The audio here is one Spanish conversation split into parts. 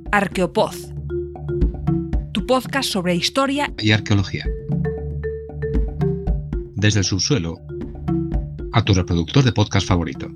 Arqueopod, tu podcast sobre historia y arqueología. Desde el subsuelo a tu reproductor de podcast favorito.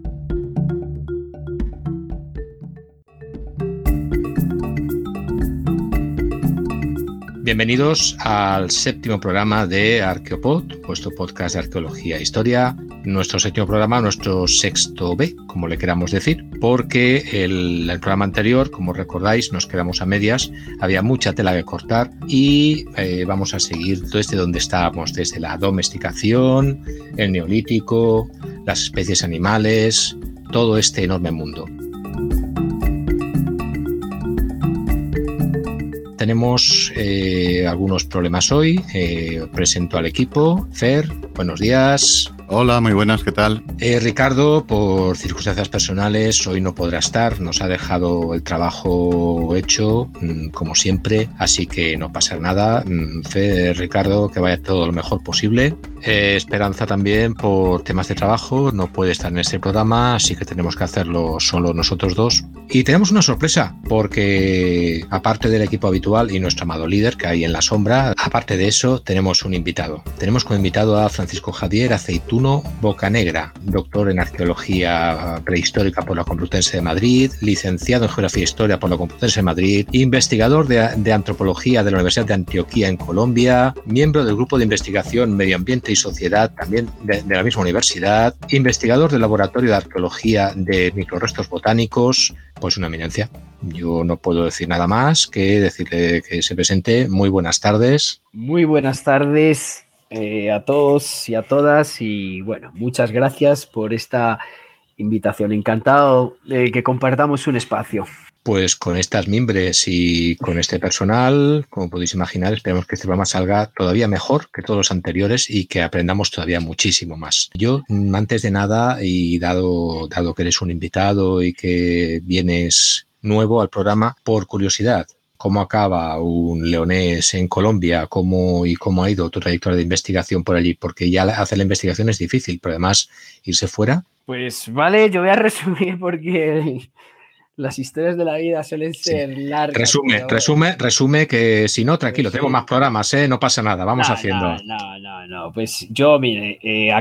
Bienvenidos al séptimo programa de Arqueopod, vuestro podcast de arqueología e historia. Nuestro séptimo programa, nuestro sexto B, como le queramos decir, porque el programa anterior, como recordáis, nos quedamos a medias, había mucha tela que cortar y vamos a seguir desde donde estábamos, desde la domesticación, el neolítico, las especies animales, todo este enorme mundo. Tenemos algunos problemas hoy. Presento al equipo. Fer, buenos días. Hola, muy buenas, ¿qué tal? Ricardo, por circunstancias personales, hoy no podrá estar. Nos ha dejado el trabajo hecho, como siempre, así que no pasa nada. Fer, Ricardo, que vaya todo lo mejor posible. Esperanza también, por temas de trabajo, no puede estar en este programa, así que tenemos que hacerlo solo nosotros dos. Y tenemos una sorpresa, porque aparte del equipo habitual y nuestro amado líder que hay en la sombra, aparte de eso, tenemos un invitado. Tenemos como invitado a Francisco Javier Aceituno Bocanegra, doctor en Arqueología Prehistórica por la Complutense de Madrid, licenciado en Geografía e Historia por la Complutense de Madrid, investigador de Antropología de la Universidad de Antioquia en Colombia, miembro del Grupo de Investigación Medio Ambiente y Sociedad también de la misma universidad, investigador del Laboratorio de Arqueología de Microrrestos Botánicos, pues una eminencia. Yo no puedo decir nada más que decirle que se presente. Muy buenas tardes. Muy buenas tardes a todos y a todas, y bueno, muchas gracias por esta invitación. Encantado de que compartamos un espacio. Pues con estas mimbres y con este personal, como podéis imaginar, esperamos que este programa salga todavía mejor que todos los anteriores y que aprendamos todavía muchísimo más. Yo, antes de nada, y dado que eres un invitado y que vienes nuevo al programa, por curiosidad, ¿cómo acaba un leonés en Colombia? ¿Cómo ha ido tu trayectoria de investigación por allí? Porque ya hacer la investigación es difícil, pero además irse fuera. Pues vale, yo voy a resumir porque las historias de la vida suelen ser largas. Resume, que si no, tranquilo, tenemos más programas, no pasa nada, vamos haciendo. No, pues yo, mire,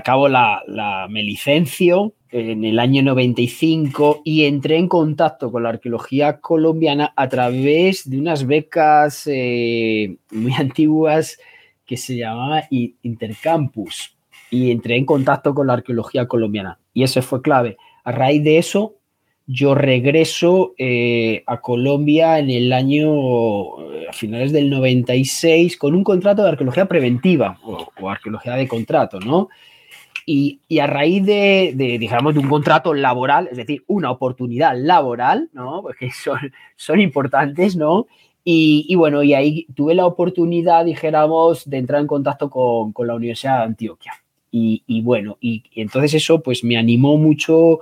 me licencio en el año 95 y entré en contacto con la arqueología colombiana a través de unas becas muy antiguas que se llamaban Intercampus, y entré en contacto con la arqueología colombiana y eso fue clave. A raíz de eso yo regreso a Colombia en el año, a finales del 96, con un contrato de arqueología preventiva o arqueología de contrato, ¿no? Y a raíz digamos, de un contrato laboral, es decir, una oportunidad laboral, ¿no? Porque son importantes, ¿no? Y bueno, y ahí tuve la oportunidad, dijéramos, de entrar en contacto con la Universidad de Antioquia. Y bueno, y entonces eso pues me animó mucho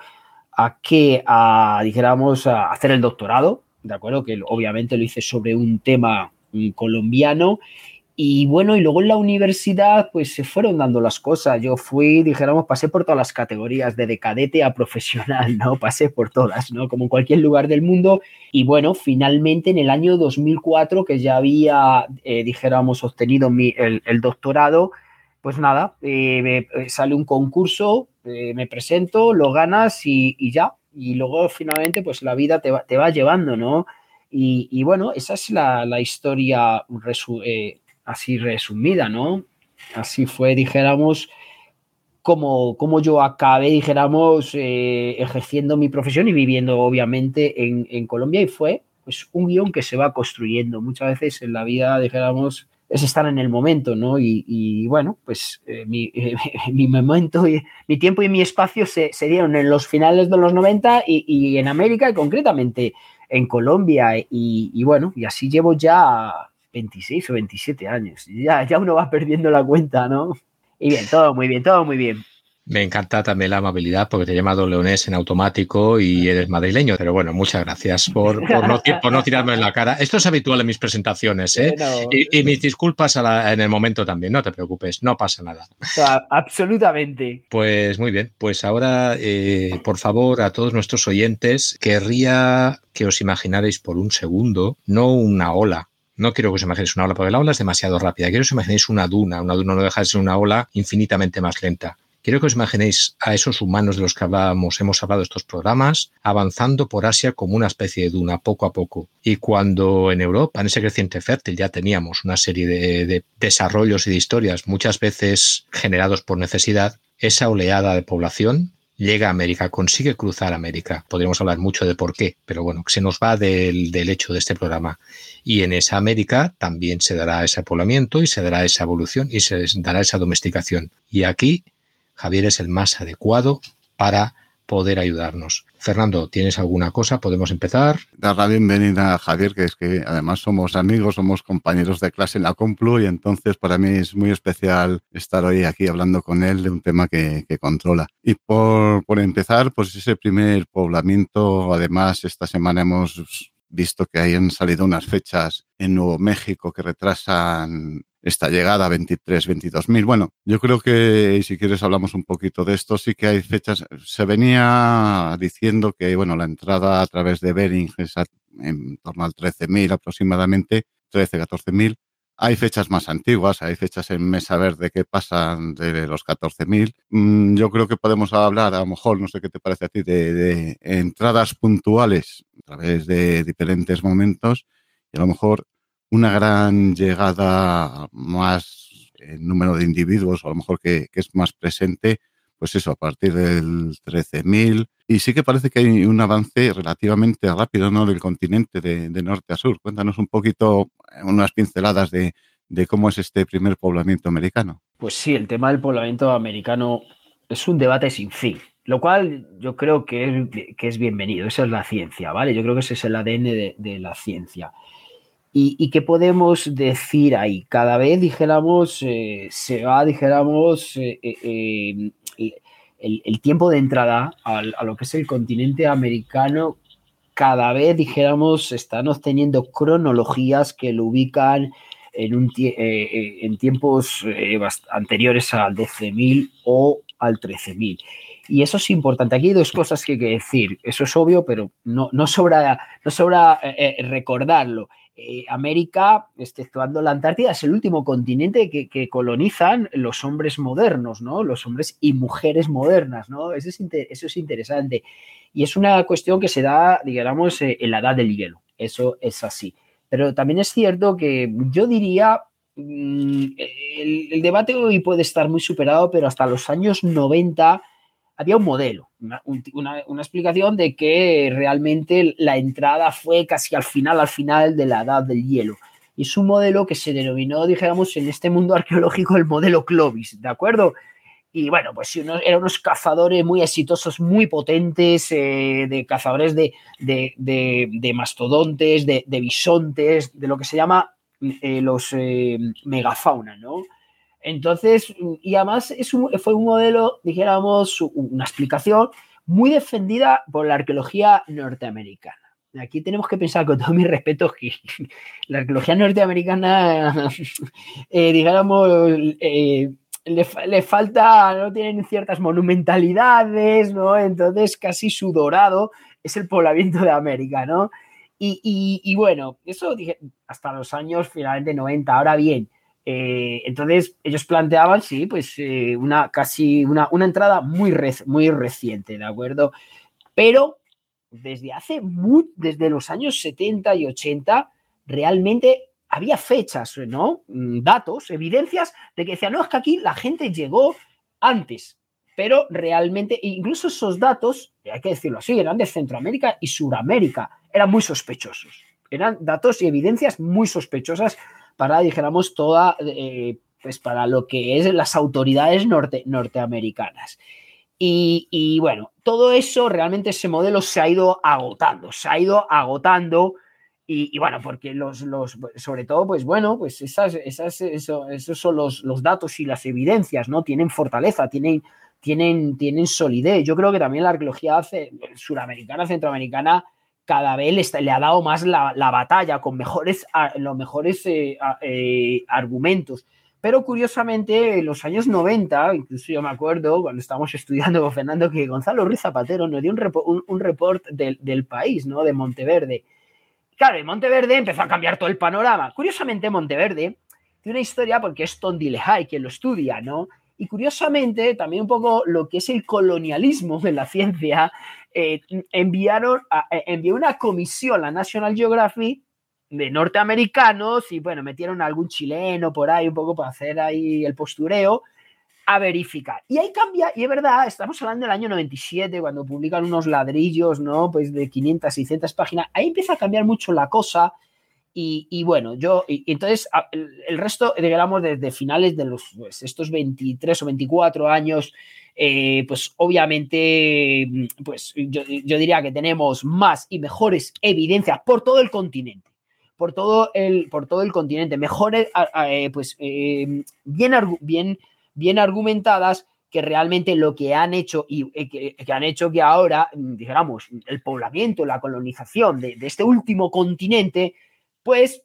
dijéramos, a hacer el doctorado, ¿de acuerdo? Que obviamente lo hice sobre un tema colombiano. Y bueno, y luego en la universidad pues se fueron dando las cosas. Yo pasé por todas las categorías, de cadete a profesional, ¿no? Pasé por todas, ¿no? Como en cualquier lugar del mundo. Y bueno, finalmente en el año 2004, que ya había, dijéramos, obtenido el doctorado, pues nada, sale un concurso, me presento, lo ganas y ya. Y luego finalmente pues la vida te va llevando, ¿no? Y bueno, esa es la historia así resumida, ¿no? Así fue, dijéramos, como yo acabé, dijéramos, ejerciendo mi profesión y viviendo obviamente en Colombia, y fue pues un guión que se va construyendo. Muchas veces en la vida, dijéramos, es estar en el momento, ¿no? Y bueno, pues mi momento, mi tiempo y mi espacio se dieron en los finales de los 90 y en América, y concretamente en Colombia. Y bueno, y así llevo ya 26 o 27 años. Ya uno va perdiendo la cuenta, ¿no? Y bien, todo muy bien, todo muy bien. Me encanta también la amabilidad porque te he llamado leonés en automático y eres madrileño. Pero bueno, muchas gracias por no tirarme en la cara. Esto es habitual en mis presentaciones, ¿eh? No, Y mis disculpas en el momento también. No te preocupes, no pasa nada. absolutamente. Pues muy bien. Pues ahora, por favor, a todos nuestros oyentes, querría que os imaginarais por un segundo, no una ola. No quiero que os imaginéis una ola, porque la ola es demasiado rápida. Quiero que os imaginéis una duna. Una duna no deja de ser una ola infinitamente más lenta. Quiero que os imaginéis a esos humanos de los que hemos hablado estos programas, avanzando por Asia como una especie de duna, poco a poco. Y cuando en Europa, en ese creciente fértil, ya teníamos una serie de desarrollos y de historias, muchas veces generados por necesidad, esa oleada de población llega a América, consigue cruzar América. Podríamos hablar mucho de por qué, pero bueno, se nos va del hecho de este programa. Y en esa América también se dará ese poblamiento y se dará esa evolución y se dará esa domesticación. Y aquí Javier es el más adecuado para poder ayudarnos. Fernando, ¿tienes alguna cosa? ¿Podemos empezar? Dar la bienvenida a Javier, que es que además somos amigos, somos compañeros de clase en la Complu y entonces para mí es muy especial estar hoy aquí hablando con él de un tema que controla. Y por empezar, pues ese primer poblamiento, además esta semana hemos visto que hayan salido unas fechas en Nuevo México que retrasan esta llegada a 22.000. Bueno, yo creo que si quieres hablamos un poquito de esto. Sí que hay fechas. Se venía diciendo que bueno, la entrada a través de Bering es en torno al 13.000 aproximadamente, 14.000. Hay fechas más antiguas, hay fechas en Mesa Verde que pasan de los 14.000. Yo creo que podemos hablar, a lo mejor, no sé qué te parece a ti, de entradas puntuales a través de diferentes momentos y a lo mejor una gran llegada más en número de individuos, o a lo mejor que es más presente, pues eso, a partir del 13.000. Y sí que parece que hay un avance relativamente rápido, ¿no?, del continente de norte a sur. Cuéntanos un poquito, unas pinceladas de cómo es este primer poblamiento americano. Pues sí, el tema del poblamiento americano es un debate sin fin, lo cual yo creo que es bienvenido. Esa es la ciencia, ¿vale? Yo creo que ese es el ADN de la ciencia. ¿Y qué podemos decir ahí? Cada vez, dijéramos, se va, dijéramos, el tiempo de entrada a lo que es el continente americano, cada vez, dijéramos, están obteniendo cronologías que lo ubican en tiempos anteriores al 12.000 o al 13.000. Y eso es importante. Aquí hay dos cosas que hay que decir. Eso es obvio, pero no sobra recordarlo. América, exceptuando la Antártida, es el último continente que colonizan los hombres modernos, ¿no? Los hombres y mujeres modernas, ¿no? Eso es interesante. Y es una cuestión que se da, digamos, en la edad del hielo. Eso es así. Pero también es cierto que yo diría, el debate hoy puede estar muy superado, pero hasta los años 90 había un modelo, una explicación de que realmente la entrada fue casi al final de la edad del hielo. Y es un modelo que se denominó, dijéramos, en este mundo arqueológico el modelo Clovis, ¿de acuerdo? Y bueno, pues eran unos cazadores muy exitosos, muy potentes, de cazadores de mastodontes, de bisontes, de lo que se llama los megafauna, ¿no? Entonces, y además fue un modelo, dijéramos, una explicación muy defendida por la arqueología norteamericana. Aquí tenemos que pensar, con todos mis respetos, que la arqueología norteamericana, dijéramos, le falta, no tienen ciertas monumentalidades, ¿no? Entonces, casi su dorado es el poblamiento de América, ¿no? Y bueno, eso dije hasta los años finalmente 90. Ahora bien, entonces ellos planteaban, sí, pues una entrada muy reciente, ¿de acuerdo? Pero desde los años 70 y 80 realmente había fechas, ¿no? Datos, evidencias de que decían, no, es que aquí la gente llegó antes, pero realmente, incluso esos datos, hay que decirlo así, eran de Centroamérica y Suramérica, eran muy sospechosos. Eran datos y evidencias muy sospechosas para, dijéramos, pues para lo que es las autoridades norteamericanas. Y bueno, todo eso, realmente ese modelo se ha ido agotando y bueno, porque sobre todo, pues bueno, pues esos son los datos y las evidencias, ¿no? Tienen fortaleza, tienen tienen solidez. Yo creo que también la arqueología suramericana, centroamericana, cada vez le ha dado más la batalla con los mejores argumentos. Pero curiosamente, en los años 90, incluso yo me acuerdo, cuando estábamos estudiando con Fernando, que Gonzalo Ruiz Zapatero nos dio un report del país, ¿no? De Monteverde. Claro, en Monteverde empezó a cambiar todo el panorama. Curiosamente, Monteverde tiene una historia porque es Tondi Lehigh quien lo estudia, ¿no? Y curiosamente, también un poco lo que es el colonialismo en la ciencia, envió una comisión, la National Geographic, de norteamericanos, y bueno, metieron a algún chileno por ahí un poco para hacer ahí el postureo, a verificar. Y ahí cambia, y es verdad, estamos hablando del año 97, cuando publican unos ladrillos, ¿no? Pues de 500, 600 páginas, ahí empieza a cambiar mucho la cosa, y bueno, entonces el resto, digamos, desde finales de estos 23 o 24 años, pues obviamente, pues yo diría que tenemos más y mejores evidencias por todo el continente. Por todo el continente, mejores, pues bien argumentadas, que realmente lo que han hecho y que han hecho que ahora, digamos, el poblamiento, la colonización de este último continente, pues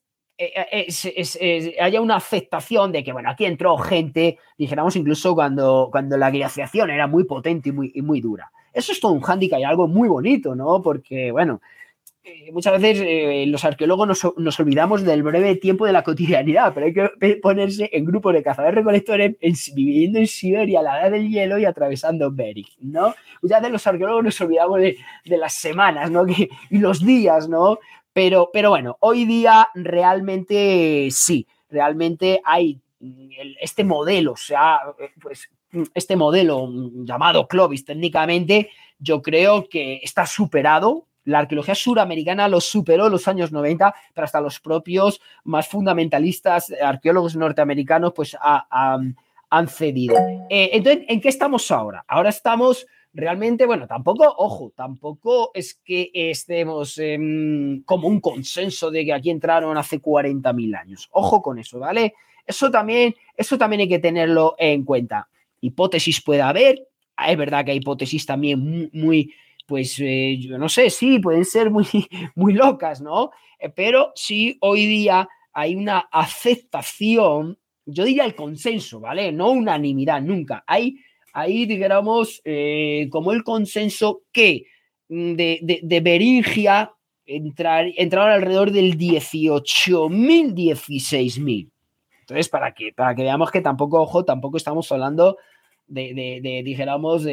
haya una aceptación de que, bueno, aquí entró gente, dijéramos, incluso cuando la glaciación era muy potente y muy dura. Eso es todo un hándicap y algo muy bonito, ¿no? Porque, bueno, muchas veces los arqueólogos nos olvidamos del breve tiempo de la cotidianidad, pero hay que ponerse en grupos de cazadores-recolectores viviendo en Siberia a la edad del hielo y atravesando Bering, ¿no? Muchas veces los arqueólogos nos olvidamos de las semanas, ¿no? Y los días, ¿no? Pero bueno, hoy día realmente sí, realmente hay este modelo, o sea, pues este modelo llamado Clovis técnicamente, yo creo que está superado. La arqueología suramericana lo superó en los años 90, pero hasta los propios más fundamentalistas arqueólogos norteamericanos pues han cedido. Entonces, ¿en qué estamos ahora? Ahora estamos realmente, bueno, tampoco es que estemos como un consenso de que aquí entraron hace 40.000 años. Ojo con eso, ¿vale? Eso también hay que tenerlo en cuenta. Hipótesis puede haber, es verdad que hay hipótesis también muy pues yo no sé, sí, pueden ser muy locas, ¿no? Pero sí, hoy día hay una aceptación, yo diría el consenso, ¿vale? No unanimidad, nunca. Hay digamos, como el consenso que de Beringia entraron alrededor del 18.000, 16.000. Entonces, para que veamos que tampoco estamos hablando dijéramos,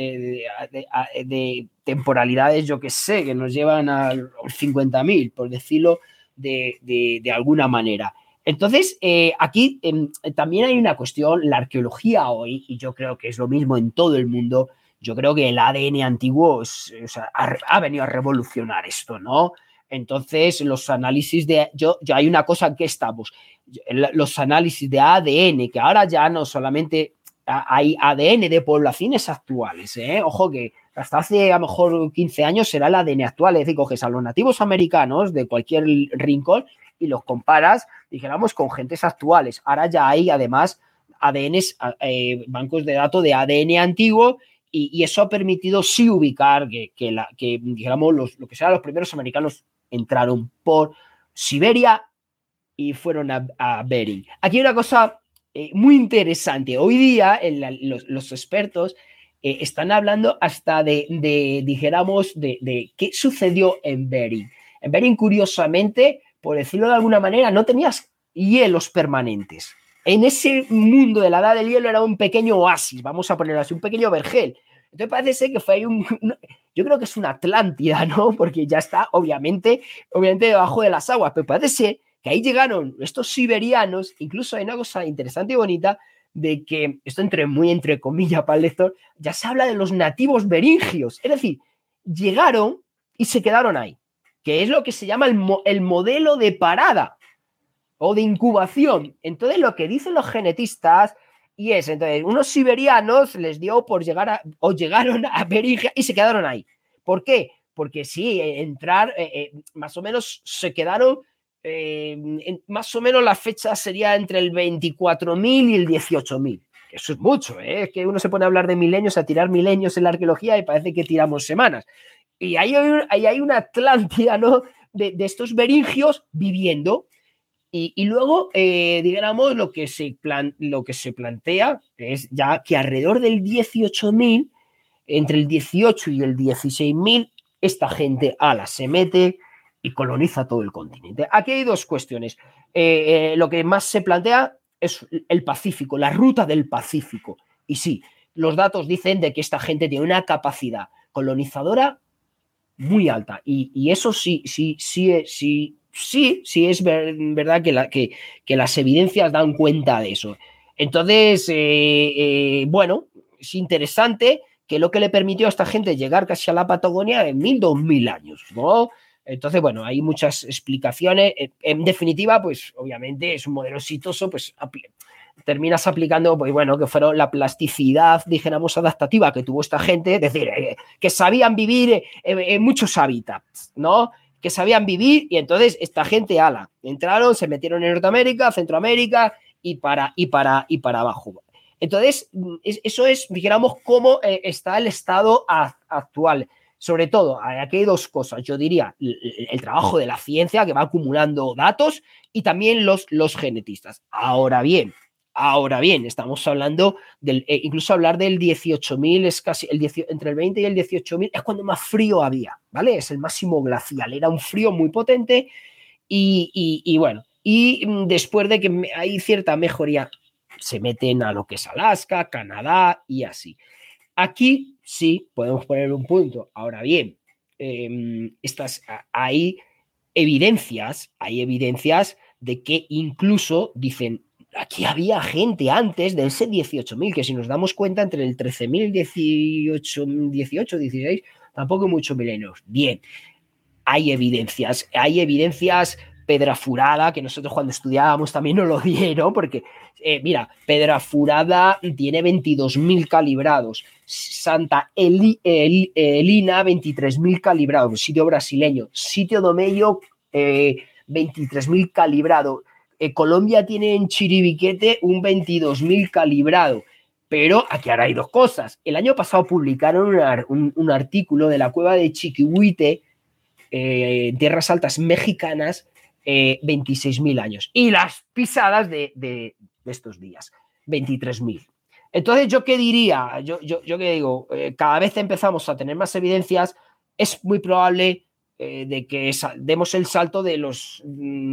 de temporalidades, yo que sé, que nos llevan a los 50.000, por decirlo de alguna manera. Entonces, aquí también hay una cuestión, la arqueología hoy, y yo creo que es lo mismo en todo el mundo, yo creo que el ADN antiguo ha venido a revolucionar esto, ¿no? Entonces, los análisis hay una cosa en que estamos, los análisis de ADN, que ahora ya no solamente hay ADN de poblaciones actuales, ¿eh? Ojo que hasta hace a lo mejor 15 años será el ADN actual, es decir, coges a los nativos americanos de cualquier rincón y los comparas, dijéramos, con gentes actuales. Ahora ya hay además ADNs, bancos de datos de ADN antiguo, y eso ha permitido sí ubicar que dijéramos, lo que sean los primeros americanos entraron por Siberia y fueron a Bering. Aquí hay una cosa muy interesante. Hoy día los expertos están hablando hasta dijéramos, de qué sucedió en Bering. En Bering, curiosamente, por decirlo de alguna manera, no tenías hielos permanentes. En ese mundo de la edad del hielo era un pequeño oasis, vamos a ponerlo así, un pequeño vergel. Entonces parece ser que fue ahí yo creo que es una Atlántida, ¿no? Porque ya está, obviamente debajo de las aguas, pero parece ser que ahí llegaron estos siberianos. Incluso hay una cosa interesante y bonita de que, esto muy entre comillas para el lector, ya se habla de los nativos beringios, es decir, llegaron y se quedaron ahí, que es lo que se llama el modelo de parada o de incubación. Entonces lo que dicen los genetistas entonces, unos siberianos les dio por llegaron a Beringia y se quedaron ahí. ¿Por qué? Porque sí, más o menos se quedaron, más o menos la fecha sería entre el 24.000 y el 18.000. eso es mucho, ¿eh? Es que uno se pone a hablar de milenios, a tirar milenios en la arqueología y parece que tiramos semanas. Y ahí hay una Atlántida, ¿no? De estos beringios viviendo. Y luego, digamos, lo que se plantea es ya que alrededor del 18.000, entre el 18 y el 16.000, esta gente se mete y coloniza todo el continente. Aquí hay dos cuestiones. Lo que más se plantea es el Pacífico, la ruta del Pacífico. Y sí, los datos dicen de que esta gente tiene una capacidad colonizadora muy alta. Y eso sí es verdad que las evidencias dan cuenta de eso. Entonces, bueno, es interesante que lo que le permitió a esta gente llegar casi a la Patagonia en 1.000-2.000 años, ¿no? Entonces, bueno, hay muchas explicaciones. En definitiva, pues obviamente es un modelo exitoso, pues terminas aplicando, pues bueno, que fueron la plasticidad, dijéramos, adaptativa que tuvo esta gente, es decir, que sabían vivir en muchos hábitats, ¿no? Que sabían vivir y entonces esta gente, entraron, se metieron en Norteamérica, Centroamérica y para abajo. Entonces, eso es, dijéramos, cómo está el estado actual. Sobre todo, aquí hay dos cosas. Yo diría el trabajo de la ciencia que va acumulando datos y también los genetistas. Ahora bien, estamos hablando incluso hablar del 18.000 es casi entre el 20 y el 18.000 es cuando más frío había, ¿vale? Es el máximo glacial, era un frío muy potente y bueno, y después de que hay cierta mejoría, se meten a lo que es Alaska, Canadá y así. Aquí sí podemos poner un punto. Ahora bien, hay evidencias de que incluso dicen, aquí había gente antes de ese 18.000, que si nos damos cuenta, entre el 13.000 y 18, 16, tampoco muchos milenios. Bien, hay evidencias Pedrafurada, que nosotros cuando estudiábamos también nos lo dieron, porque, mira, Pedrafurada tiene 22.000 calibrados, Santa Elina 23.000 calibrados, sitio brasileño, sitio Domello 23.000 calibrado, Colombia tiene en Chiribiquete un 22.000 calibrado. Pero aquí ahora hay dos cosas. El año pasado publicaron un artículo de la cueva de Chiquihuite, tierras altas mexicanas, 26.000 años. Y las pisadas de estos días, 23.000. Entonces, ¿yo qué diría? Yo qué digo, cada vez empezamos a tener más evidencias, es muy probable de que demos el salto de los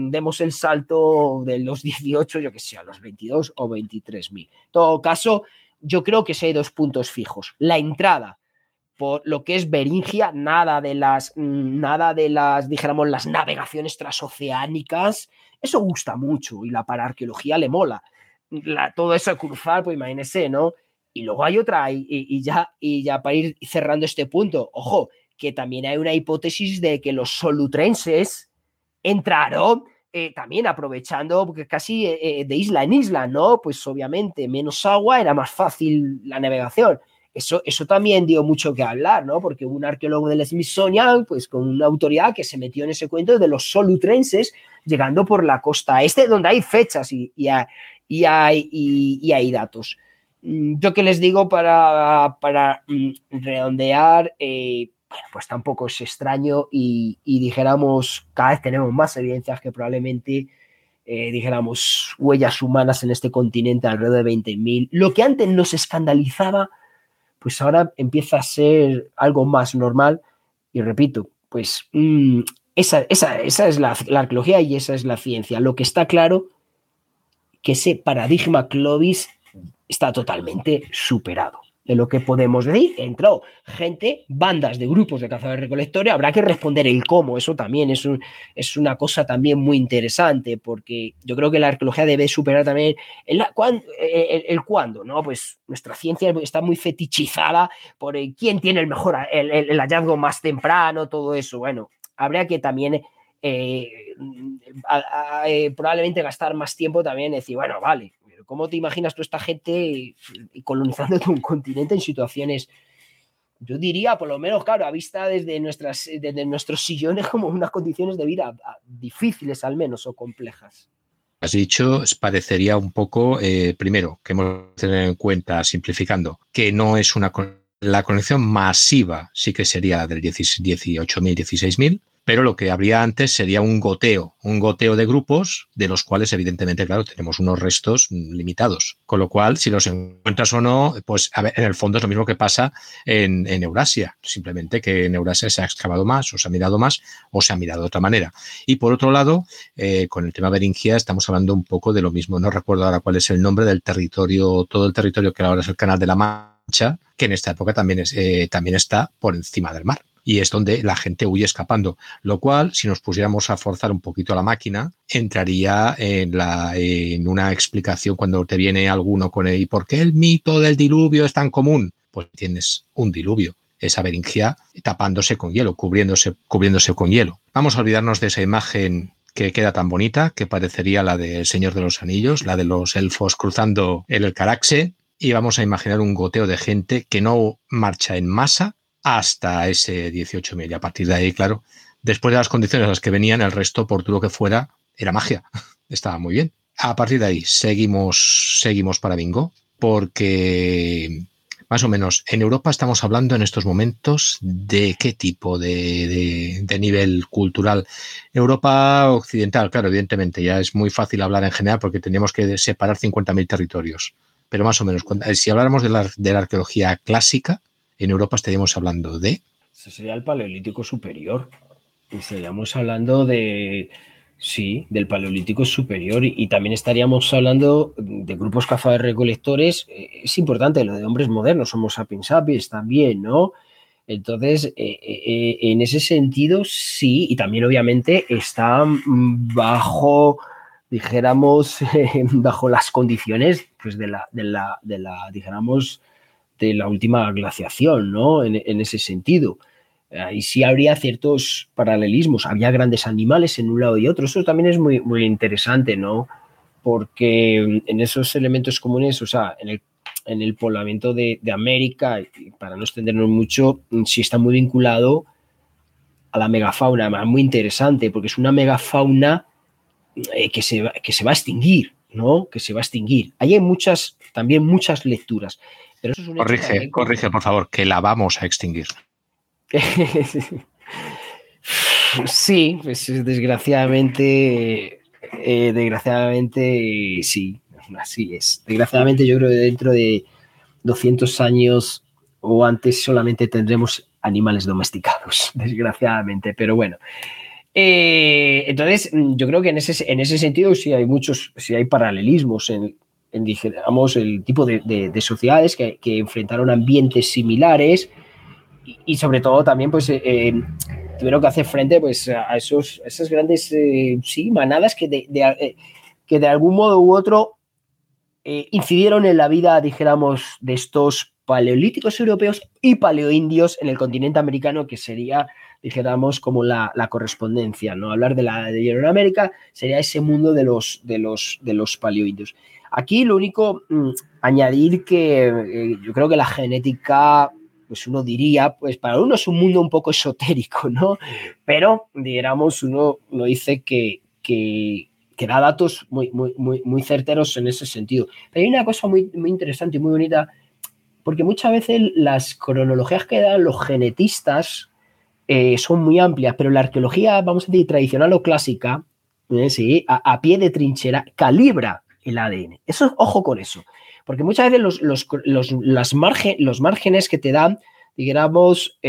18, yo que sé, a los 22 o 23.000. En todo caso, yo creo que sí hay dos puntos fijos. La entrada por lo que es Beringia, nada de las, dijéramos, las navegaciones transoceánicas, eso gusta mucho y la paraarqueología le mola. Todo eso de cruzar, pues imagínese, ¿no? Y luego hay otra, y ya para ir cerrando este punto, ojo, que también hay una hipótesis de que los solutrenses entraron también aprovechando, porque casi de isla en isla, ¿no? Pues obviamente menos agua, era más fácil la navegación. Eso también dio mucho que hablar, ¿no? Porque hubo un arqueólogo del Smithsonian, pues con una autoridad que se metió en ese cuento de los solutrenses llegando por la costa este, donde hay fechas y hay datos. Yo que les digo para redondear, bueno, pues tampoco es extraño y dijéramos, cada vez tenemos más evidencias que probablemente, dijéramos, huellas humanas en este continente alrededor de 20.000. Lo que antes nos escandalizaba, pues ahora empieza a ser algo más normal y repito, pues esa es la arqueología y esa es la ciencia. Lo que está claro que ese paradigma Clovis está totalmente superado. De lo que podemos decir, entró gente, bandas de grupos de cazadores recolectores, habrá que responder el cómo, eso también es una cosa también muy interesante, porque yo creo que la arqueología debe superar también el cuándo, ¿no? Pues nuestra ciencia está muy fetichizada por quién tiene el hallazgo más temprano, todo eso, bueno, habría que también probablemente gastar más tiempo también en decir, bueno, vale, ¿cómo te imaginas tú esta gente colonizando un continente en situaciones, yo diría, por lo menos, claro, a vista desde nuestros sillones, como unas condiciones de vida difíciles al menos o complejas? has dicho, parecería un poco, primero, que hemos de tener en cuenta, simplificando, que no es la conexión masiva, sí que sería del 18.000, 16.000, pero lo que habría antes sería un goteo de grupos, de los cuales, evidentemente, claro, tenemos unos restos limitados. Con lo cual, si los encuentras o no, pues a ver, en el fondo es lo mismo que pasa en Eurasia. Simplemente que en Eurasia se ha excavado más, o se ha mirado más, o se ha mirado de otra manera. Y por otro lado, con el tema beringia, estamos hablando un poco de lo mismo. No recuerdo ahora cuál es el nombre del territorio, todo el territorio que ahora es el Canal de la Mancha, que en esta época también está por encima del mar. Y es donde la gente huye escapando. Lo cual, si nos pusiéramos a forzar un poquito a la máquina, entraría en una explicación cuando te viene alguno con ¿y por qué el mito del diluvio es tan común? Pues tienes un diluvio, esa beringia tapándose con hielo, cubriéndose con hielo. Vamos a olvidarnos de esa imagen que queda tan bonita, que parecería la del Señor de los Anillos, la de los elfos cruzando el Caraxe, y vamos a imaginar un goteo de gente que no marcha en masa hasta ese 18.000. Y a partir de ahí, claro, después de las condiciones a las que venían, el resto, por todo lo que fuera, era magia. Estaba muy bien. A partir de ahí, seguimos para bingo, porque más o menos en Europa estamos hablando en estos momentos de qué tipo de nivel cultural. Europa occidental, claro, evidentemente, ya es muy fácil hablar en general porque tendríamos que separar 50.000 territorios. Pero más o menos, si habláramos de la arqueología clásica, en Europa estaríamos hablando de... Ese sería el Paleolítico Superior. Estaríamos hablando del Paleolítico Superior y también estaríamos hablando de grupos cazadores-recolectores. Es importante lo de hombres modernos, Homo sapiens sapiens también, ¿no? Entonces, en ese sentido, sí, y también obviamente está bajo, dijéramos, bajo las condiciones pues, de la última glaciación, ¿no? En ese sentido. Ahí sí habría ciertos paralelismos. Había grandes animales en un lado y otro. Eso también es muy, muy interesante, ¿no? Porque en esos elementos comunes, o sea, en el poblamiento de América, y para no extendernos mucho, sí está muy vinculado a la megafauna, además muy interesante, porque es una megafauna que se va a extinguir, ¿no? Que se va a extinguir. Ahí hay también muchas lecturas. Pero eso es un corrige, por favor, que la vamos a extinguir. Sí, pues desgraciadamente sí, así es. Desgraciadamente yo creo que dentro de 200 años o antes solamente tendremos animales domesticados, desgraciadamente, pero bueno. Entonces, yo creo que en ese sentido sí hay paralelismos en digamos, el tipo de sociedades que enfrentaron ambientes similares y sobre todo también pues tuvieron que hacer frente pues a esas grandes manadas que de algún modo u otro incidieron en la vida, dijéramos, de estos paleolíticos europeos y paleoindios en el continente americano, que sería, dijéramos, como la correspondencia, ¿no? Hablar de Iberoamérica sería ese mundo de los paleoindios. Aquí lo único, añadir que yo creo que la genética, pues uno diría, pues para uno es un mundo un poco esotérico, ¿no? Pero, digamos, uno dice que da datos muy, muy, muy, muy certeros en ese sentido. Pero hay una cosa muy, muy interesante y muy bonita, porque muchas veces las cronologías que dan los genetistas son muy amplias, pero la arqueología, vamos a decir, tradicional o clásica, sí, a pie de trinchera, calibra el ADN. Eso, ojo con eso, porque muchas veces los márgenes que te dan, digamos,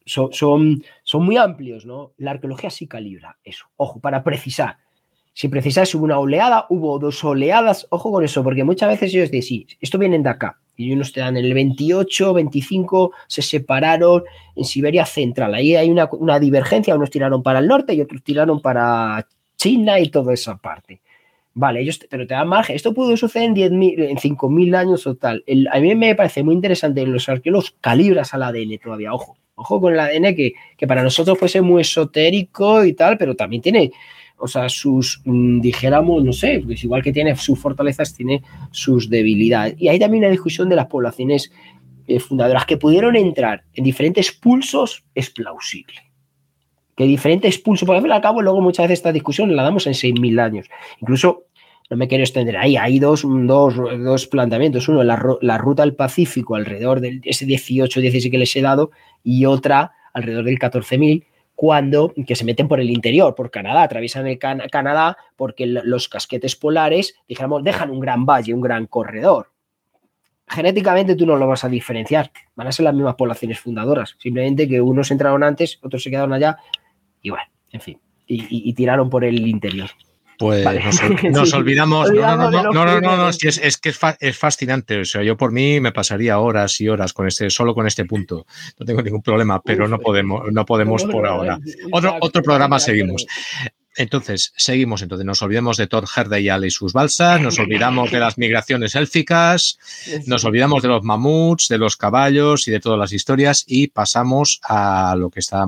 son muy amplios, ¿no? La arqueología sí calibra eso, ojo, para precisar. Si precisas, hubo una oleada, hubo dos oleadas, ojo con eso, porque muchas veces ellos dicen, sí, esto viene de acá, y unos te dan en el 28, 25, se separaron en Siberia Central. Ahí hay una divergencia, unos tiraron para el norte y otros tiraron para China y toda esa parte. Vale, pero te dan margen. Esto pudo suceder en 5.000 años o tal. A mí me parece muy interesante en los arqueólogos calibras al ADN todavía, ojo con el ADN que para nosotros puede ser muy esotérico y tal, pero también tiene... O sea, dijéramos, no sé, pues igual que tiene sus fortalezas, tiene sus debilidades. Y hay también una discusión de las poblaciones fundadoras que pudieron entrar en diferentes pulsos, es plausible. Que diferentes pulsos, por ejemplo, al cabo, luego muchas veces esta discusión la damos en 6.000 años. Incluso no me quiero extender ahí. Hay dos planteamientos. Uno, la ruta al Pacífico alrededor de ese 18-16 que les he dado, y otra alrededor del 14.000, que se meten por el interior, por Canadá, atraviesan el Canadá, porque los casquetes polares, dijéramos, dejan un gran valle, un gran corredor. Genéticamente tú no lo vas a diferenciar, van a ser las mismas poblaciones fundadoras, simplemente que unos entraron antes, otros se quedaron allá, y bueno, en fin, y tiraron por el interior. Pues vale. Nos olvidamos. No, es que es fascinante. O sea, yo por mí me pasaría horas y horas solo con este punto. No tengo ningún problema, pero no podemos por ahora. Otro programa seguimos. Entonces, nos olvidamos de Thor Heyerdahl y sus balsas, nos olvidamos de las migraciones élficas, nos olvidamos de los mamuts, de los caballos y de todas las historias, y pasamos al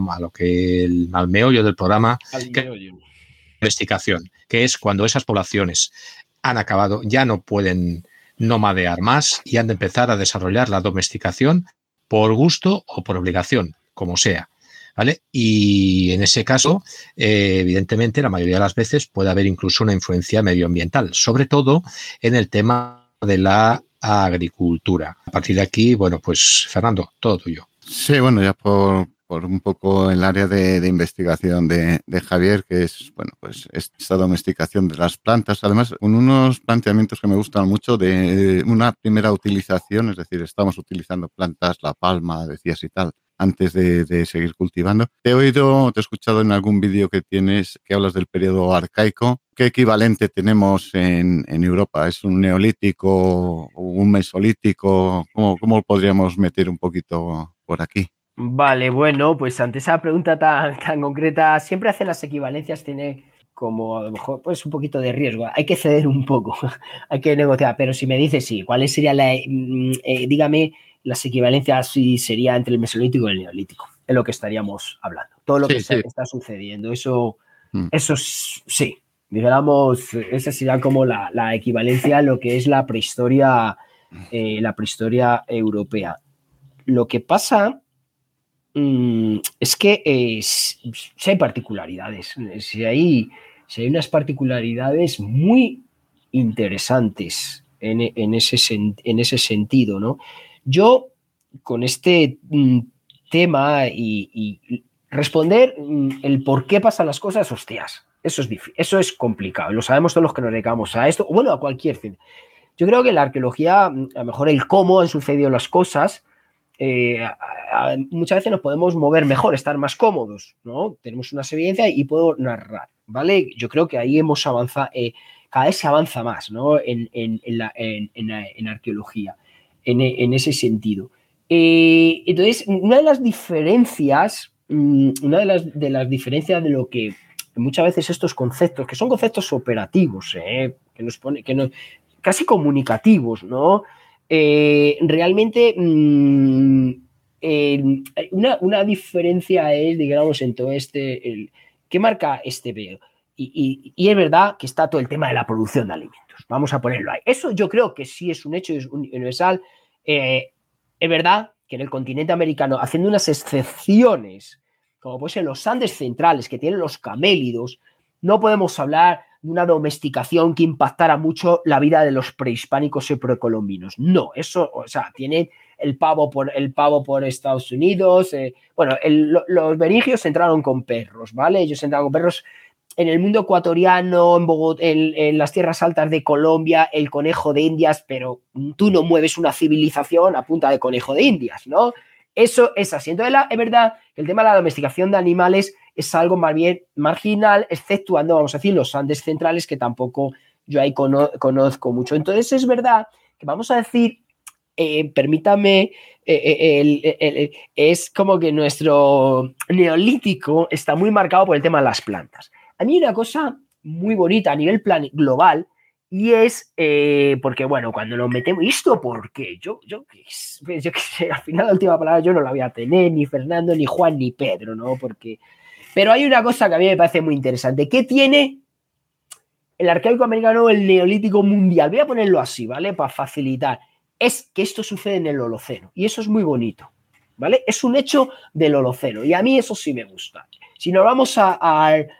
meollo del programa, investigación, que es cuando esas poblaciones han acabado, ya no pueden nomadear más y han de empezar a desarrollar la domesticación por gusto o por obligación, como sea, ¿vale? Y en ese caso, evidentemente, la mayoría de las veces puede haber incluso una influencia medioambiental, sobre todo en el tema de la agricultura. A partir de aquí, bueno, pues Fernando, todo tuyo. Sí, bueno, ya por un poco el área de investigación de Javier, que es, bueno, pues esta domesticación de las plantas, además con unos planteamientos que me gustan mucho de una primera utilización, es decir, estamos utilizando plantas, la palma, decías y tal, antes de seguir cultivando. Te he escuchado en algún vídeo que tienes que hablas del periodo arcaico. ¿Qué equivalente tenemos en Europa? ¿Es un neolítico o un mesolítico? ¿Cómo podríamos meter un poquito por aquí? Vale, bueno, pues ante esa pregunta tan concreta, siempre hacer las equivalencias tiene como a lo mejor pues un poquito de riesgo. Hay que ceder un poco, hay que negociar. Pero si me dices sí, ¿cuáles serían dígame las equivalencias si sería entre el mesolítico y el neolítico? Es lo que estaríamos hablando. Todo lo que está sucediendo, eso sí. Digamos, esa sería como la equivalencia a lo que es la prehistoria europea. Lo que pasa es que si hay particularidades, si hay unas particularidades muy interesantes en ese sentido, ¿no? Yo, con este tema y responder el por qué pasan las cosas, hostias, eso es difícil, eso es complicado, lo sabemos todos los que nos dedicamos a esto, bueno, a cualquier ciencia. Yo creo que en la arqueología, a lo mejor el cómo han sucedido las cosas, muchas veces nos podemos mover mejor, estar más cómodos, ¿no? Tenemos unas evidencias y puedo narrar, ¿vale? Yo creo que ahí hemos avanzado, cada vez se avanza más, ¿no? En arqueología, en ese sentido. Entonces, una de las diferencias de lo que muchas veces estos conceptos, que son conceptos operativos, que nos pone, casi comunicativos, ¿no? Realmente una diferencia es, digamos, en todo ¿qué marca este veo? Y es verdad que está todo el tema de la producción de alimentos. Vamos a ponerlo ahí. Eso yo creo que sí es un hecho, es universal. Es verdad que en el continente americano, haciendo unas excepciones, como puede ser los Andes centrales, que tienen los camélidos, no podemos hablar de una domesticación que impactara mucho la vida de los prehispánicos y precolombinos. No, eso, o sea, tienen el pavo por Estados Unidos. Los beringios entraron con perros, ¿vale? Ellos entraron con perros en el mundo ecuatoriano, en las tierras altas de Colombia, el conejo de Indias, pero tú no mueves una civilización a punta de conejo de Indias, ¿no? Eso es así. Entonces, es verdad que el tema de la domesticación de animales es algo más bien marginal, exceptuando, vamos a decir, los Andes centrales, que tampoco yo ahí conozco mucho. Entonces, es verdad que vamos a decir, permítame, es como que nuestro neolítico está muy marcado por el tema de las plantas. A mí hay una cosa muy bonita a nivel global, y es porque, bueno, cuando nos metemos, ¿y esto por qué? Yo qué sé, al final la última palabra yo no la voy a tener, ni Fernando, ni Juan, ni Pedro, ¿no? Pero hay una cosa que a mí me parece muy interesante. ¿Qué tiene el arcaico americano, el neolítico mundial? Voy a ponerlo así, ¿vale? Para facilitar. Es que esto sucede en el Holoceno, y eso es muy bonito, ¿vale? Es un hecho del Holoceno, y a mí eso sí me gusta. Si nos vamos a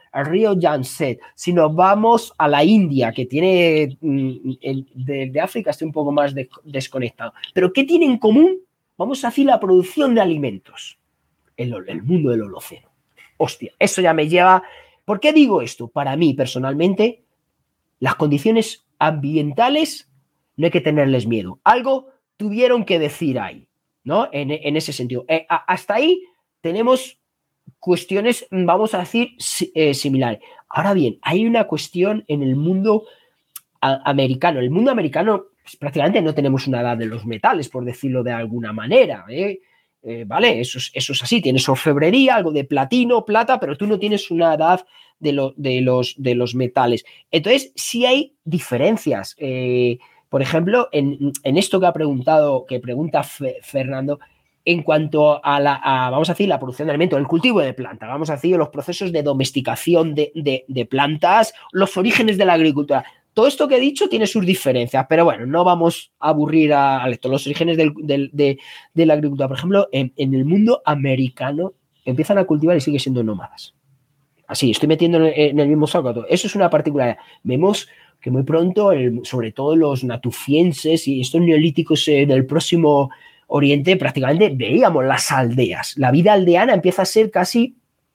al río Yangtze, si nos vamos a la India, que tiene, de África estoy un poco más desconectado, pero ¿qué tiene en común? Vamos a decir la producción de alimentos, el mundo del Holoceno. Hostia, eso ya me lleva... ¿Por qué digo esto? Para mí, personalmente, las condiciones ambientales no hay que tenerles miedo. Algo tuvieron que decir ahí, ¿no? En ese sentido. Hasta ahí tenemos cuestiones, vamos a decir, similares. Ahora bien, hay una cuestión en el mundo americano. El mundo americano, pues, prácticamente no tenemos una edad de los metales, por decirlo de alguna manera, ¿vale? Eso es así. Tienes orfebrería, algo de platino, plata, pero tú no tienes una edad de los metales. Entonces, sí hay diferencias. Por ejemplo, en esto que pregunta Fernando, en cuanto vamos a decir, la producción de alimentos, el cultivo de plantas, vamos a decir, los procesos de domesticación de plantas, los orígenes de la agricultura. Todo esto que he dicho tiene sus diferencias, pero bueno, no vamos a aburrir a lector. Los orígenes de la agricultura, por ejemplo, en el mundo americano empiezan a cultivar y siguen siendo nómadas. Así, estoy metiendo en el mismo saco. Eso es una particularidad. Vemos que muy pronto, sobre todo los natufienses y estos neolíticos del próximo Oriente, prácticamente veíamos las aldeas. La vida aldeana empieza a ser casi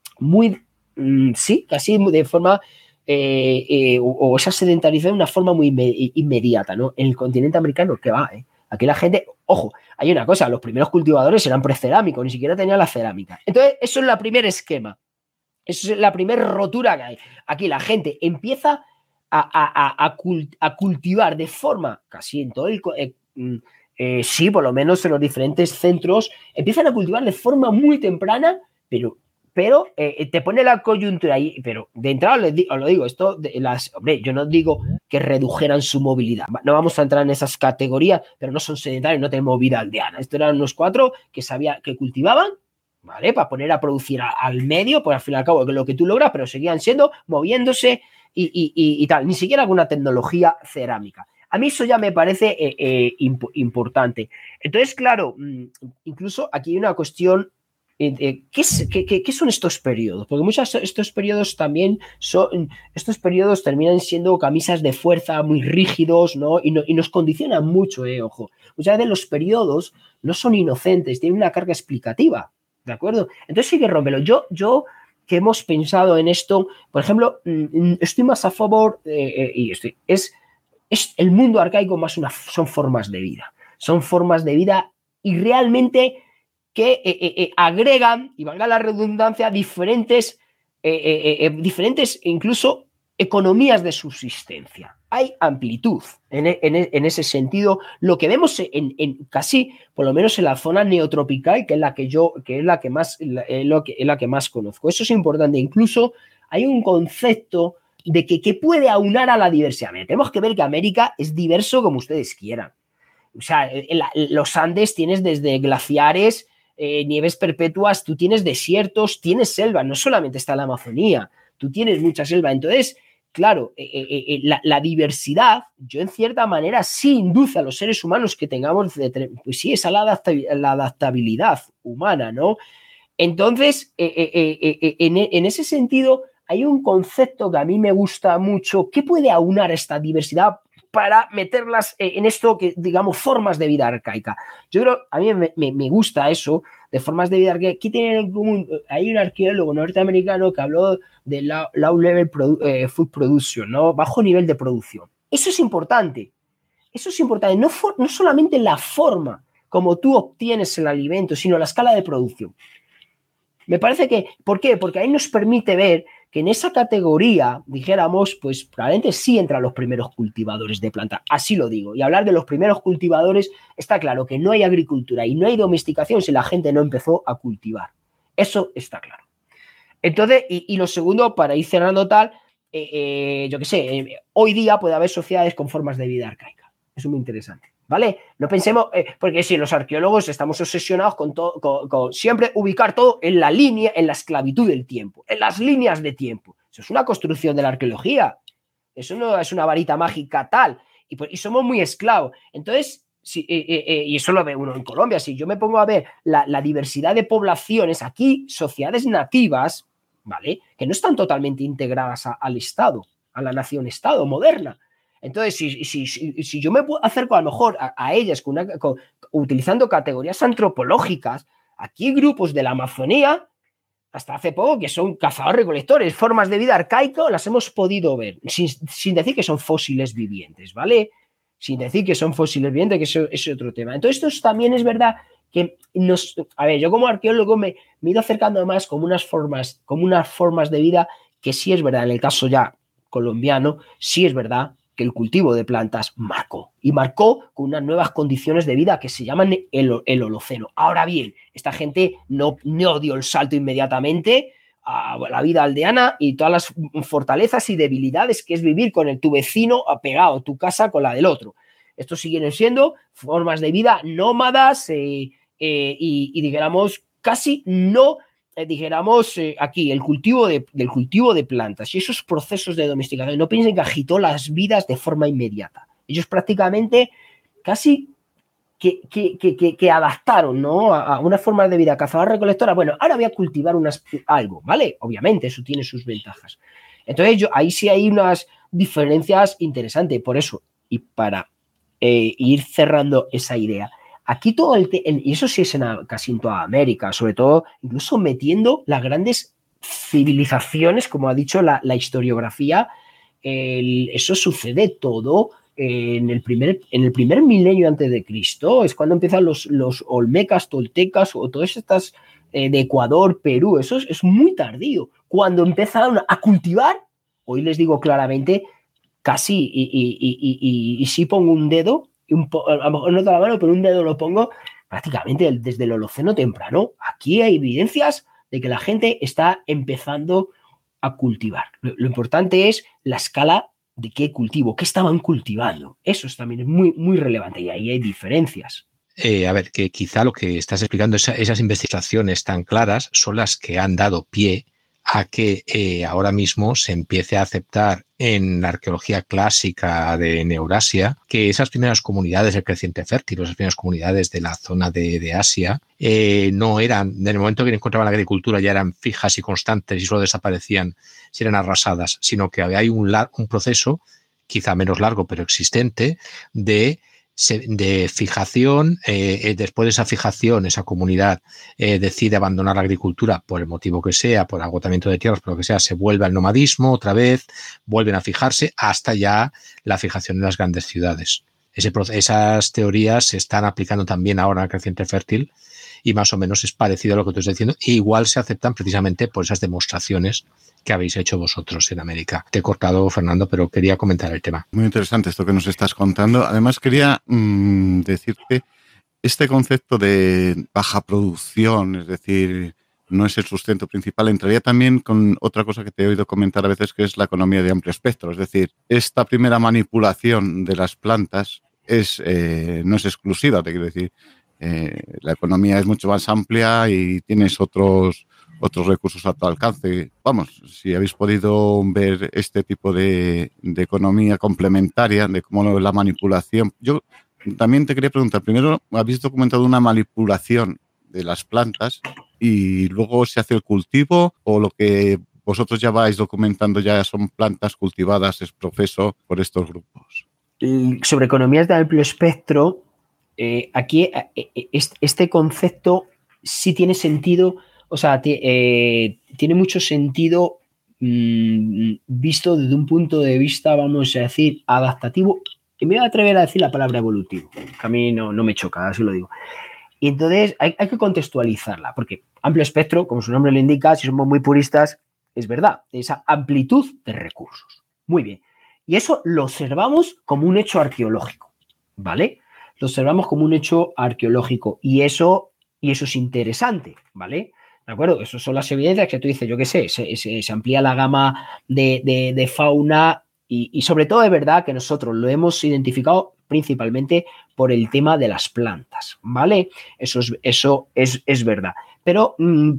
casi de forma... o esa sedentarización de una forma muy inmediata, ¿no? En el continente americano, que va, Aquí la gente, ojo, hay una cosa, los primeros cultivadores eran precerámicos, ni siquiera tenían la cerámica. Entonces, eso es el primer esquema, eso es la primera rotura que hay. Aquí la gente empieza a cultivar de forma, casi en todo sí, por lo menos en los diferentes centros, empiezan a cultivar de forma muy temprana, pero te pone la coyuntura ahí, pero de entrada os lo digo, hombre, yo no digo que redujeran su movilidad, no vamos a entrar en esas categorías, pero no son sedentarios, no tenemos vida aldeana. Estos eran unos 4 que cultivaban, ¿vale? Para poner a producir al medio, pues al fin y al cabo lo que tú logras, pero seguían moviéndose y tal, ni siquiera alguna tecnología cerámica. A mí eso ya me parece importante. Entonces, claro, incluso aquí hay una cuestión. ¿Qué son estos periodos? Porque muchos de estos periodos también terminan siendo camisas de fuerza muy rígidos, ¿no? Y nos condicionan mucho, ojo. Muchas veces los periodos no son inocentes, tienen una carga explicativa, ¿de acuerdo? Entonces sí que rómpelo. Yo que hemos pensado en esto, por ejemplo, estoy más a favor, es el mundo arcaico más son formas de vida. Son formas de vida y realmente que agregan, y valga la redundancia, diferentes incluso economías de subsistencia. Hay amplitud en ese sentido. Lo que vemos en casi, por lo menos en la zona neotropical, que es la que más conozco. Eso es importante. Incluso hay un concepto de que puede aunar a la diversidad. Tenemos que ver que América es diverso como ustedes quieran. O sea, los Andes tienes desde glaciares, nieves perpetuas, tú tienes desiertos, tienes selva, no solamente está la Amazonía, tú tienes mucha selva. Entonces, claro, la diversidad, yo en cierta manera sí induce a los seres humanos que tengamos, pues sí, esa la adaptabilidad humana, ¿no? Entonces, en ese sentido, hay un concepto que a mí me gusta mucho, que puede aunar esta diversidad para meterlas en esto que, digamos, formas de vida arcaica. Yo creo, a mí me gusta eso, de formas de vida arcaica. ¿Qué tienen en común? Hay un arqueólogo norteamericano que habló de low level food production, ¿no? Bajo nivel de producción. Eso es importante. Eso es importante. No solamente la forma como tú obtienes el alimento, sino la escala de producción. Me parece que, ¿por qué? Porque ahí nos permite ver que en esa categoría, dijéramos, pues probablemente sí entran los primeros cultivadores de planta, así lo digo. Y hablar de los primeros cultivadores, está claro que no hay agricultura y no hay domesticación si la gente no empezó a cultivar. Eso está claro. Entonces, y lo segundo, para ir cerrando tal, yo qué sé, hoy día puede haber sociedades con formas de vida arcaica. Eso es muy interesante. ¿Vale? No pensemos, porque si los arqueólogos estamos obsesionados con siempre ubicar todo en la línea, en la esclavitud del tiempo, en las líneas de tiempo. Eso es una construcción de la arqueología. Eso no es una varita mágica tal. Y somos muy esclavos. Entonces, y eso lo ve uno en Colombia, si yo me pongo a ver la diversidad de poblaciones, aquí, sociedades nativas, ¿vale? Que no están totalmente integradas al Estado, a la nación-Estado moderna. Entonces, si yo me acerco a lo mejor a ellas utilizando categorías antropológicas, aquí hay grupos de la Amazonía, hasta hace poco, que son cazadores-recolectores, formas de vida arcaico, las hemos podido ver, sin decir que son fósiles vivientes, ¿vale? Sin decir que son fósiles vivientes, que eso es otro tema. Entonces, esto también es verdad que a ver, yo como arqueólogo me he ido acercando más como unas formas de vida que sí es verdad, en el caso ya colombiano, sí es verdad que el cultivo de plantas marcó con unas nuevas condiciones de vida que se llaman el Holoceno. Ahora bien, esta gente no dio el salto inmediatamente a la vida aldeana y todas las fortalezas y debilidades que es vivir con tu vecino apegado a tu casa con la del otro. Estos siguen siendo formas de vida nómadas y digamos, casi no, aquí, del cultivo de plantas y esos procesos de domesticación. No piensen que agitó las vidas de forma inmediata. Ellos prácticamente casi que adaptaron, ¿no?, a unas formas de vida cazadora-recolectora. Bueno, ahora voy a cultivar algo, ¿vale? Obviamente, eso tiene sus ventajas. Entonces, ahí sí hay unas diferencias interesantes. Por eso, y para ir cerrando esa idea, aquí y eso sí es casi en toda América, sobre todo incluso metiendo las grandes civilizaciones, como ha dicho la historiografía, eso sucede todo en el primer milenio antes de Cristo, es cuando empiezan los olmecas, toltecas o todas estas de Ecuador, Perú. Eso es muy tardío, cuando empezaron a cultivar. Hoy les digo claramente, casi, y si pongo un dedo, a lo mejor no toda la mano, pero un dedo lo pongo prácticamente desde el Holoceno temprano. Aquí hay evidencias de que la gente está empezando a cultivar. Lo importante es la escala de qué cultivo, qué estaban cultivando. Eso también es muy, muy relevante y ahí hay diferencias. A ver, que quizá lo que estás explicando, esas investigaciones tan claras son las que han dado pie a que ahora mismo se empiece a aceptar en la arqueología clásica de Neurasia que esas primeras comunidades del creciente fértil, esas primeras comunidades de la zona de Asia, no eran, en el momento que encontraban la agricultura, ya eran fijas y constantes y solo desaparecían si eran arrasadas, sino que hay un proceso, quizá menos largo pero existente, de fijación. Después de esa fijación, esa comunidad decide abandonar la agricultura por el motivo que sea, por agotamiento de tierras, por lo que sea, se vuelve al nomadismo otra vez, vuelven a fijarse hasta ya la fijación en las grandes ciudades. Esas teorías se están aplicando también ahora al creciente fértil y más o menos es parecido a lo que tú estás diciendo, e igual se aceptan precisamente por esas demostraciones que habéis hecho vosotros en América. Te he cortado, Fernando, pero quería comentar el tema. Muy interesante esto que nos estás contando. Además, quería decirte, este concepto de baja producción, es decir, no es el sustento principal, entraría también con otra cosa que te he oído comentar a veces, que es la economía de amplio espectro. Es decir, esta primera manipulación de las plantas no es exclusiva, te quiero decir. La economía es mucho más amplia y tienes otros recursos a tu alcance. Vamos, si habéis podido ver este tipo de economía complementaria, de cómo la manipulación. Yo también te quería preguntar, primero, ¿habéis documentado una manipulación de las plantas y luego se hace el cultivo, o lo que vosotros ya vais documentando ya son plantas cultivadas, es proceso por estos grupos? Sobre economías de amplio espectro, aquí este concepto sí tiene sentido. O sea, tiene mucho sentido visto desde un punto de vista, vamos a decir, adaptativo. Y me voy a atrever a decir la palabra evolutivo, que a mí no me choca, así lo digo. Y entonces hay que contextualizarla, porque amplio espectro, como su nombre lo indica, si somos muy puristas, es verdad, esa amplitud de recursos. Muy bien. Y eso lo observamos como un hecho arqueológico, ¿vale? Lo observamos como un hecho arqueológico y eso es interesante, ¿vale? ¿De acuerdo? Esas son las evidencias que tú dices, yo qué sé, se amplía la gama de fauna y sobre todo es verdad que nosotros lo hemos identificado principalmente por el tema de las plantas, ¿vale? Eso es verdad. Pero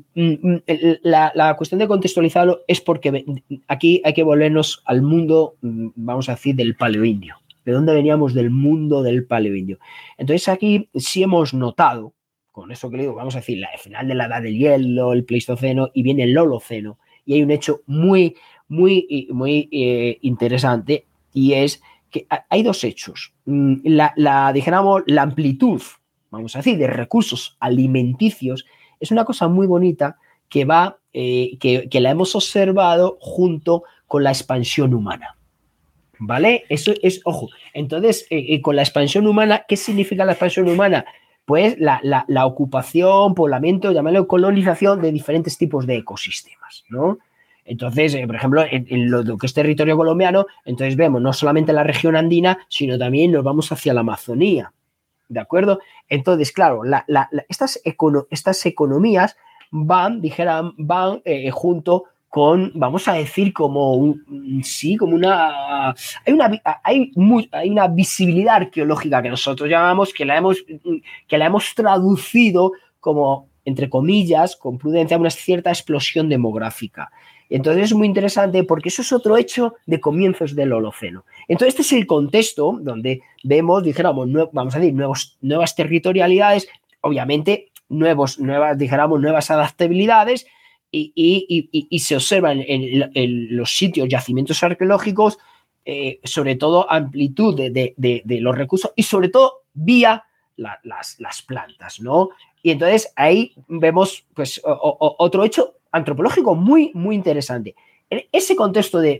la cuestión de contextualizarlo es porque aquí hay que volvernos al mundo, vamos a decir, del paleoindio. ¿De dónde veníamos? Del mundo del paleoindio. Entonces aquí sí hemos notado, con eso que le digo, vamos a decir, el final de la edad del hielo, el Pleistoceno y viene el Holoceno, y hay un hecho muy interesante, y es que hay dos hechos. Dijéramos, la amplitud, vamos a decir, de recursos alimenticios es una cosa muy bonita que la hemos observado junto con la expansión humana. ¿Vale? Eso es, ojo. Entonces, con la expansión humana, ¿qué significa la expansión humana? Pues la ocupación, poblamiento, llamarlo colonización de diferentes tipos de ecosistemas, ¿no? Entonces, por ejemplo, en lo que es territorio colombiano, entonces vemos no solamente la región andina, sino también nos vamos hacia la Amazonía, ¿de acuerdo? Entonces, claro, estas economías van junto con, vamos a decir, hay una visibilidad arqueológica que nosotros llamamos, que la hemos traducido como, entre comillas, con prudencia, una cierta explosión demográfica. Entonces es muy interesante porque eso es otro hecho de comienzos del Holoceno. Entonces este es el contexto donde vemos, dijéramos, vamos a decir, nuevas territorialidades, obviamente nuevas adaptabilidades, y se observan en los sitios, yacimientos arqueológicos, sobre todo amplitud de los recursos y sobre todo vía las plantas, ¿no? Y entonces ahí vemos pues otro hecho antropológico muy interesante. En ese contexto de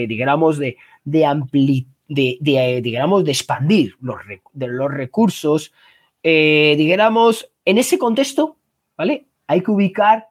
expandir los recursos, en ese contexto, ¿vale? Hay que ubicar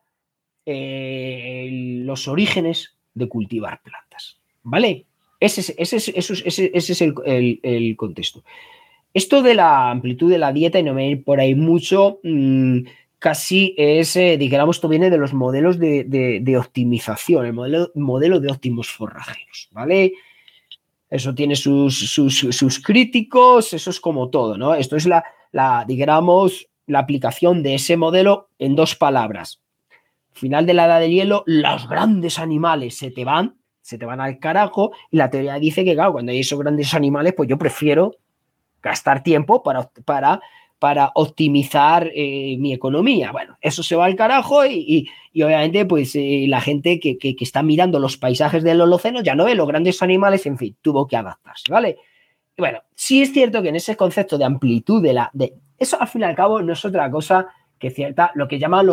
los orígenes de cultivar plantas, ¿vale? Ese es el contexto. Esto de la amplitud de la dieta, y no me voy a ir por ahí mucho, casi es, esto viene de los modelos de optimización, el modelo de óptimos forrajeros, ¿vale? Eso tiene sus críticos, eso es como todo, ¿no? Esto es la aplicación de ese modelo en dos palabras. Final de la edad del hielo, los grandes animales se te van al carajo, y la teoría dice que, claro, cuando hay esos grandes animales, pues yo prefiero gastar tiempo para optimizar mi economía. Bueno, eso se va al carajo, y obviamente pues la gente que está mirando los paisajes del Holoceno ya no ve los grandes animales, en fin, tuvo que adaptarse, ¿vale? Y bueno, sí es cierto que en ese concepto de amplitud eso al fin y al cabo no es otra cosa que lo que llaman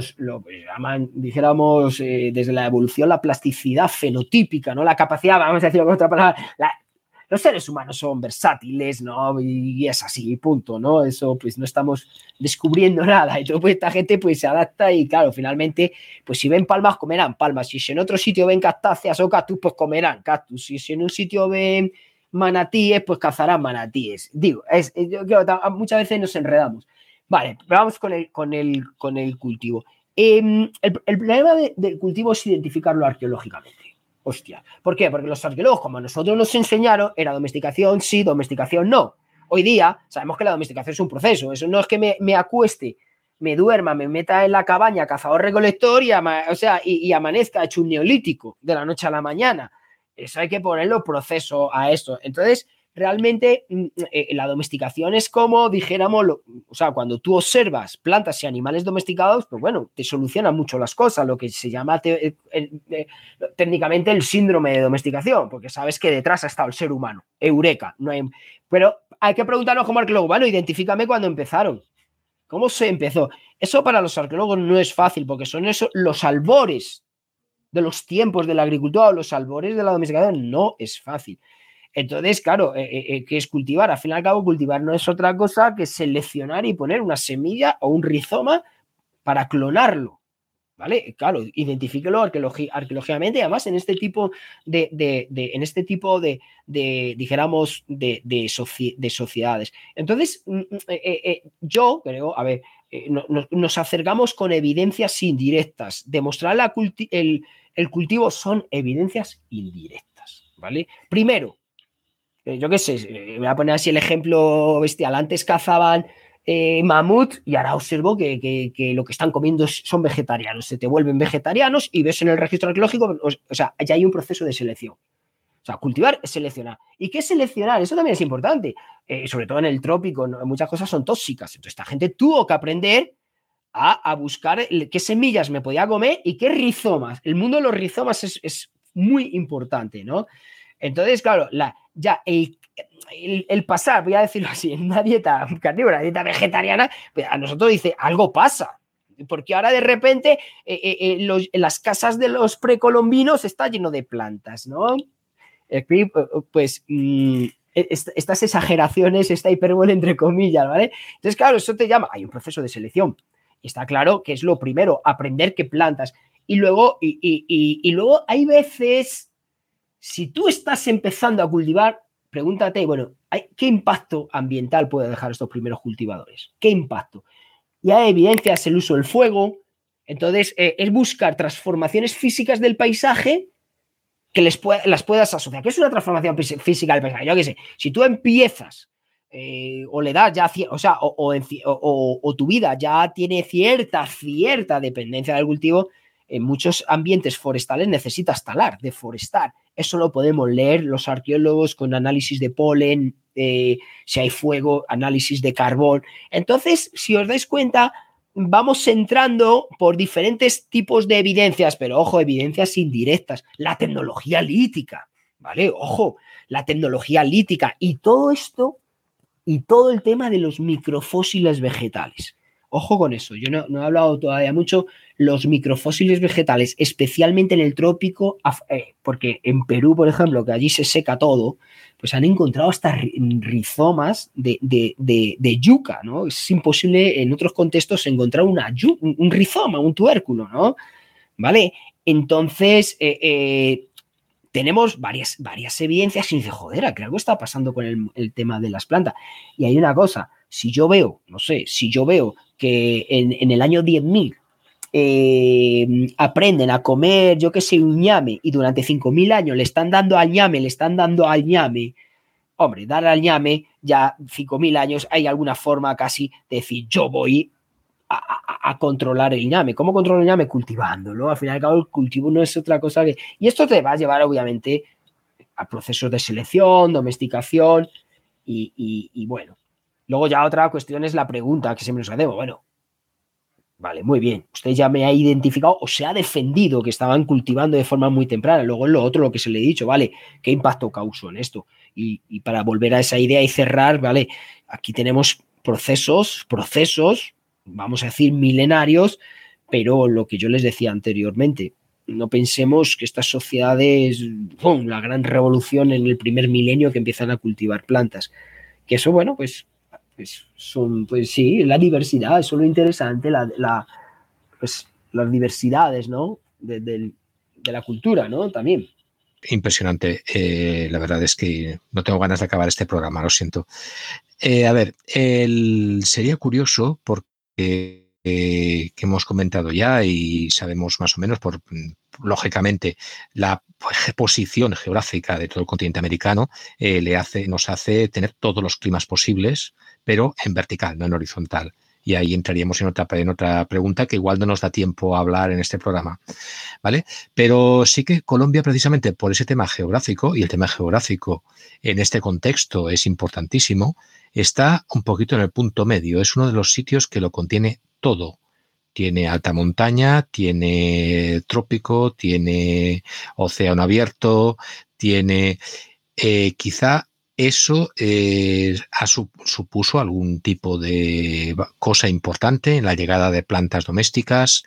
dijéramos, desde la evolución, la plasticidad fenotípica, ¿no? La capacidad, vamos a decirlo con otra palabra, los seres humanos son versátiles, ¿no? Y es así, punto, ¿no? Eso, pues no estamos descubriendo nada. Y pues esta gente pues se adapta, y claro, finalmente, pues si ven palmas, comerán palmas. Si en otro sitio ven cactáceas o cactus, pues comerán cactus. Si en un sitio ven manatíes, pues cazarán manatíes. Digo, yo creo que muchas veces nos enredamos. Vale, vamos con el cultivo. El problema del cultivo es identificarlo arqueológicamente. Hostia. ¿Por qué? Porque los arqueólogos, como a nosotros nos enseñaron, era domesticación sí, domesticación no. Hoy día sabemos que la domesticación es un proceso. Eso no es que me acueste, me duerma, me meta en la cabaña cazador-recolector y amanezca hecho un neolítico de la noche a la mañana. Eso hay que ponerlo proceso a esto. Entonces, realmente la domesticación es como, dijéramos, cuando tú observas plantas y animales domesticados, pues bueno, te solucionan mucho las cosas, lo que se llama técnicamente el síndrome de domesticación, porque sabes que detrás ha estado el ser humano. Eureka. Pero hay que preguntarnos como arqueólogo, bueno, identifícame cuando empezaron. ¿Cómo se empezó? Eso para los arqueólogos no es fácil, porque son los albores de los tiempos de la agricultura o los albores de la domesticación. No es fácil. Entonces, claro, ¿qué es cultivar? Al fin y al cabo, cultivar no es otra cosa que seleccionar y poner una semilla o un rizoma para clonarlo, ¿vale? Claro, identifíquelo arqueológicamente, y además en este tipo dijéramos, de sociedades. Entonces, yo creo, a ver, nos acercamos con evidencias indirectas. Demostrar el cultivo son evidencias indirectas, ¿vale? Primero, yo qué sé, voy a poner así el ejemplo bestial. Antes cazaban mamut, y ahora observo que lo que están comiendo son vegetarianos. Se te vuelven vegetarianos y ves en el registro arqueológico, o sea, ya hay un proceso de selección. O sea, cultivar es seleccionar. ¿Y qué es seleccionar? Eso también es importante. Sobre todo en el trópico, ¿no? Muchas cosas son tóxicas. Entonces, esta gente tuvo que aprender a buscar qué semillas me podía comer y qué rizomas. El mundo de los rizomas es muy importante, ¿no? Entonces, claro, ya el pasar, voy a decirlo así, en una dieta carnívora, una dieta vegetariana, pues a nosotros dice, algo pasa. Porque ahora de repente las casas de los precolombinos está lleno de plantas, ¿no? Pues estas exageraciones, esta hipérbole entre comillas, ¿vale? Entonces, claro, eso te llama, hay un proceso de selección. Y está claro que es lo primero, aprender qué plantas. Y luego hay veces, si tú estás empezando a cultivar, pregúntate, bueno, ¿qué impacto ambiental puede dejar estos primeros cultivadores? ¿Qué impacto? Y hay evidencias el uso del fuego. Entonces, es buscar transformaciones físicas del paisaje que las puedas asociar. ¿Qué es una transformación física del paisaje? Yo qué sé, si tú empiezas o le das ya, o tu vida ya tiene cierta dependencia del cultivo, en muchos ambientes forestales necesitas talar, deforestar. Eso lo podemos leer los arqueólogos con análisis de polen, si hay fuego, análisis de carbón. Entonces, si os dais cuenta, vamos entrando por diferentes tipos de evidencias, pero ojo, evidencias indirectas. La tecnología lítica, ¿vale? Ojo, la tecnología lítica y todo esto y todo el tema de los microfósiles vegetales. Ojo con eso, yo no he hablado todavía mucho, los microfósiles vegetales, especialmente en el trópico, porque en Perú, por ejemplo, que allí se seca todo, pues han encontrado hasta rizomas de yuca, ¿no? Es imposible en otros contextos encontrar un rizoma, un tubérculo, ¿no? ¿Vale? Entonces, tenemos varias evidencias y dice, joder, que algo está pasando con el tema de las plantas. Y hay una cosa, si yo veo que en el año 10.000 aprenden a comer, yo qué sé, un ñame y durante 5.000 años le están dando al ñame, hombre, dar al ñame ya 5.000 años, hay alguna forma casi de decir, yo voy a controlar el ñame. ¿Cómo controlo el ñame? Cultivándolo. Al final y al cabo, el cultivo no es otra cosa que... Y esto te va a llevar, obviamente, a procesos de selección, domesticación y bueno. Luego ya otra cuestión es la pregunta que siempre nos hacemos. Bueno, vale, muy bien. Usted ya me ha identificado o se ha defendido que estaban cultivando de forma muy temprana. Luego es lo otro, lo que se le he dicho, ¿vale? ¿Qué impacto causó en esto? Y para volver a esa idea y cerrar, ¿vale? Aquí tenemos procesos, vamos a decir milenarios, pero lo que yo les decía anteriormente, no pensemos que estas sociedades, ¡pum!, la gran revolución en el primer milenio que empiezan a cultivar plantas. Que eso, bueno, pues sí, la diversidad, eso es lo interesante, pues, las diversidades, ¿no? De la cultura, ¿no? También. Impresionante. La verdad es que no tengo ganas de acabar este programa, lo siento. A ver, sería curioso porque que hemos comentado ya y sabemos más o menos, lógicamente, la posición geográfica de todo el continente americano nos hace tener todos los climas posibles, pero en vertical, no en horizontal. Y ahí entraríamos en otra pregunta que igual no nos da tiempo a hablar en este programa, ¿vale? Pero sí que Colombia, precisamente por ese tema geográfico, y el tema geográfico en este contexto es importantísimo, está un poquito en el punto medio. Es uno de los sitios que lo contiene todo. Tiene alta montaña, tiene trópico, tiene océano abierto, tiene quizá eso supuso algún tipo de cosa importante en la llegada de plantas domésticas.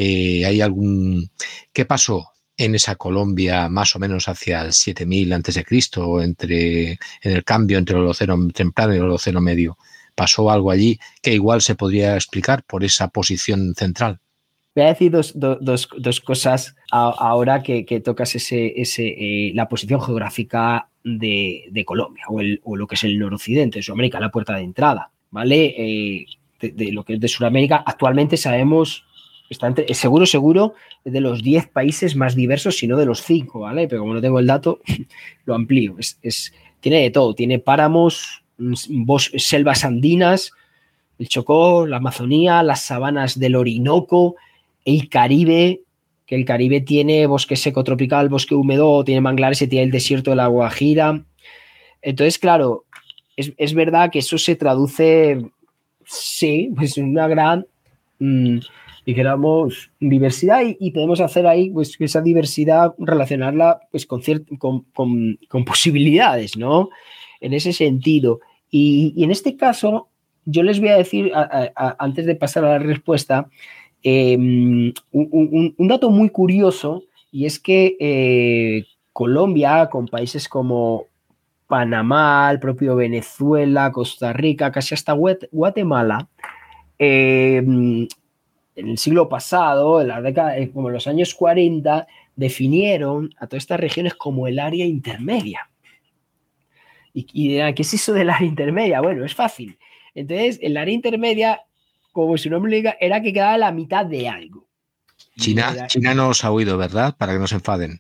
¿Qué pasó en esa Colombia más o menos hacia el 7000 a.C., en el cambio entre el Holoceno temprano y el Holoceno medio? ¿Pasó algo allí que igual se podría explicar por esa posición central? Voy a decir dos cosas ahora que tocas la posición geográfica de Colombia o lo que es el noroccidente de Sudamérica, la puerta de entrada, ¿vale? De lo que es de Sudamérica, actualmente sabemos, seguro, es de los 10 países más diversos, si no de los 5, ¿vale? Pero como no tengo el dato, lo amplío. Tiene de todo, tiene páramos, selvas andinas, el Chocó, la Amazonía, las sabanas del Orinoco, el Caribe, que el Caribe tiene bosque seco tropical, bosque húmedo, tiene manglares y tiene el desierto de la Guajira. Entonces, claro, es verdad que eso se traduce, sí, pues en una gran dijéramos, diversidad y podemos hacer ahí pues esa diversidad, relacionarla pues con posibilidades, ¿no? En ese sentido. Y en este caso, yo les voy a decir, antes de pasar a la respuesta, un dato muy curioso, y es que Colombia, con países como Panamá, el propio Venezuela, Costa Rica, casi hasta Guatemala, en el siglo pasado, en la década, como en los años 40, definieron a todas estas regiones como el área intermedia. Y dirán, ¿qué es eso del área intermedia? Bueno, es fácil. Entonces, el área intermedia, como su nombre le diga, era que quedaba la mitad de algo. China no os ha oído, ¿verdad? Para que no se enfaden.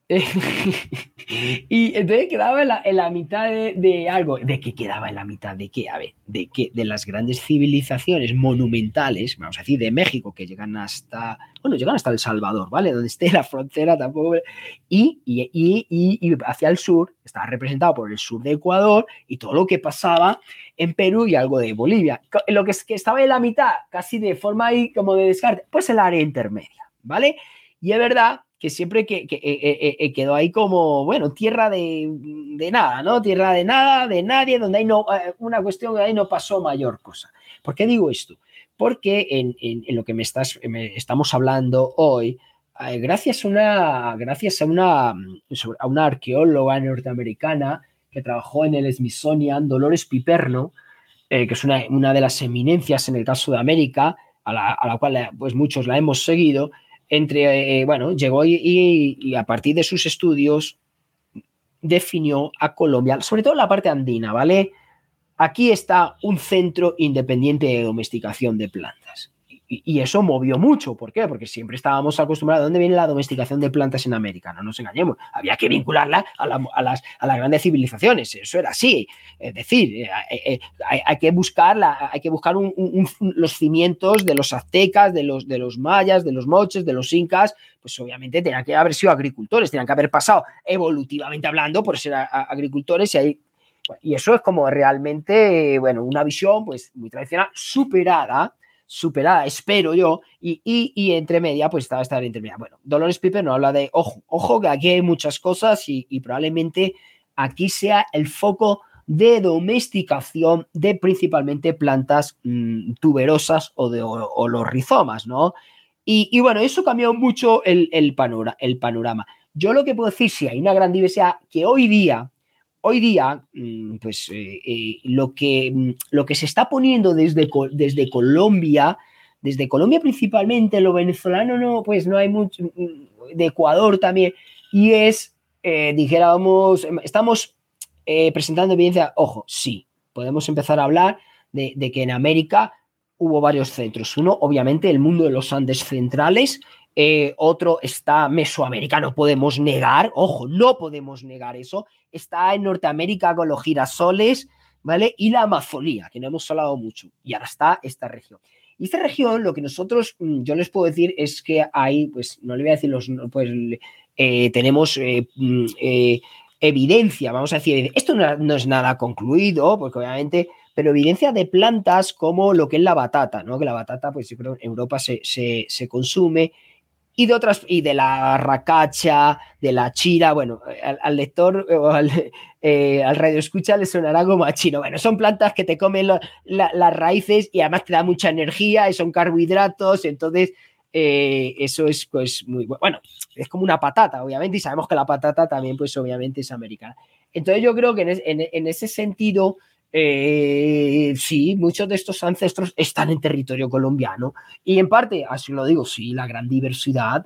Y entonces quedaba en la mitad de algo. ¿De qué quedaba en la mitad? ¿De qué? A ver, ¿de qué? De las grandes civilizaciones monumentales, vamos a decir, de México, que llegan hasta El Salvador, ¿vale? Donde esté la frontera tampoco. Y hacia el sur, estaba representado por el sur de Ecuador y todo lo que pasaba en Perú y algo de Bolivia. Lo que estaba en la mitad, casi de forma ahí como de descarte, pues el área intermedia, ¿vale? Y es verdad que siempre quedó ahí como, bueno, tierra de nada, ¿no? Tierra de nada, de nadie, donde hay una cuestión que ahí no pasó mayor cosa. ¿Por qué digo esto? Porque en lo que estamos hablando hoy, gracias a una arqueóloga norteamericana que trabajó en el Smithsonian, Dolores Piperno, que es una de las eminencias en el caso de América, a la cual pues muchos la hemos seguido, llegó y a partir de sus estudios definió a Colombia, sobre todo la parte andina, ¿vale? Aquí está un centro independiente de domesticación de plantas. Y eso movió mucho. ¿Por qué? Porque siempre estábamos acostumbrados. ¿De dónde viene la domesticación de plantas en América? No nos engañemos. Había que vincularla a las grandes civilizaciones. Eso era así. Es decir, hay que buscar los cimientos de los aztecas, de los mayas, de los moches, de los incas. Pues obviamente tenían que haber sido agricultores, tenían que haber pasado evolutivamente hablando por ser agricultores y eso es como realmente, una visión pues muy tradicional, superada, espero yo, y entre media, pues estaba esta intermedia. Bueno, Dolores Piper nos habla de, ojo, que aquí hay muchas cosas y probablemente aquí sea el foco de domesticación de principalmente plantas tuberosas o los rizomas, ¿no? Y bueno, eso cambió mucho el panorama. Yo lo que puedo decir, sí, hay una gran diversidad que hoy día, pues lo que se está poniendo desde Colombia principalmente, lo venezolano no hay mucho, de Ecuador también, y dijéramos, estamos presentando evidencia, sí, podemos empezar a hablar de que en América hubo varios centros. Uno, obviamente, el mundo de los Andes centrales. Otro está Mesoamérica, no podemos negar, no podemos negar eso. Está en Norteamérica con los girasoles, ¿vale? Y la Amazonía, que no hemos hablado mucho. Y ahora está esta región. Y esta región, lo que yo les puedo decir es que hay, pues no le voy a decir tenemos evidencia, vamos a decir, esto no es nada concluido, porque obviamente, pero evidencia de plantas como lo que es la batata, ¿no? Que la batata, pues yo creo en Europa se consume, y de otras, y de la racacha, de la chira, bueno, al lector o al radioescucha le sonará como a chino. Bueno, son plantas que te comen las raíces y además te da mucha energía y son carbohidratos, entonces eso es pues muy bueno, es como una patata, obviamente, y sabemos que la patata también, pues obviamente es americana. Entonces yo creo que en ese sentido, sí, muchos de estos ancestros están en territorio colombiano y en parte, así lo digo, sí, la gran diversidad.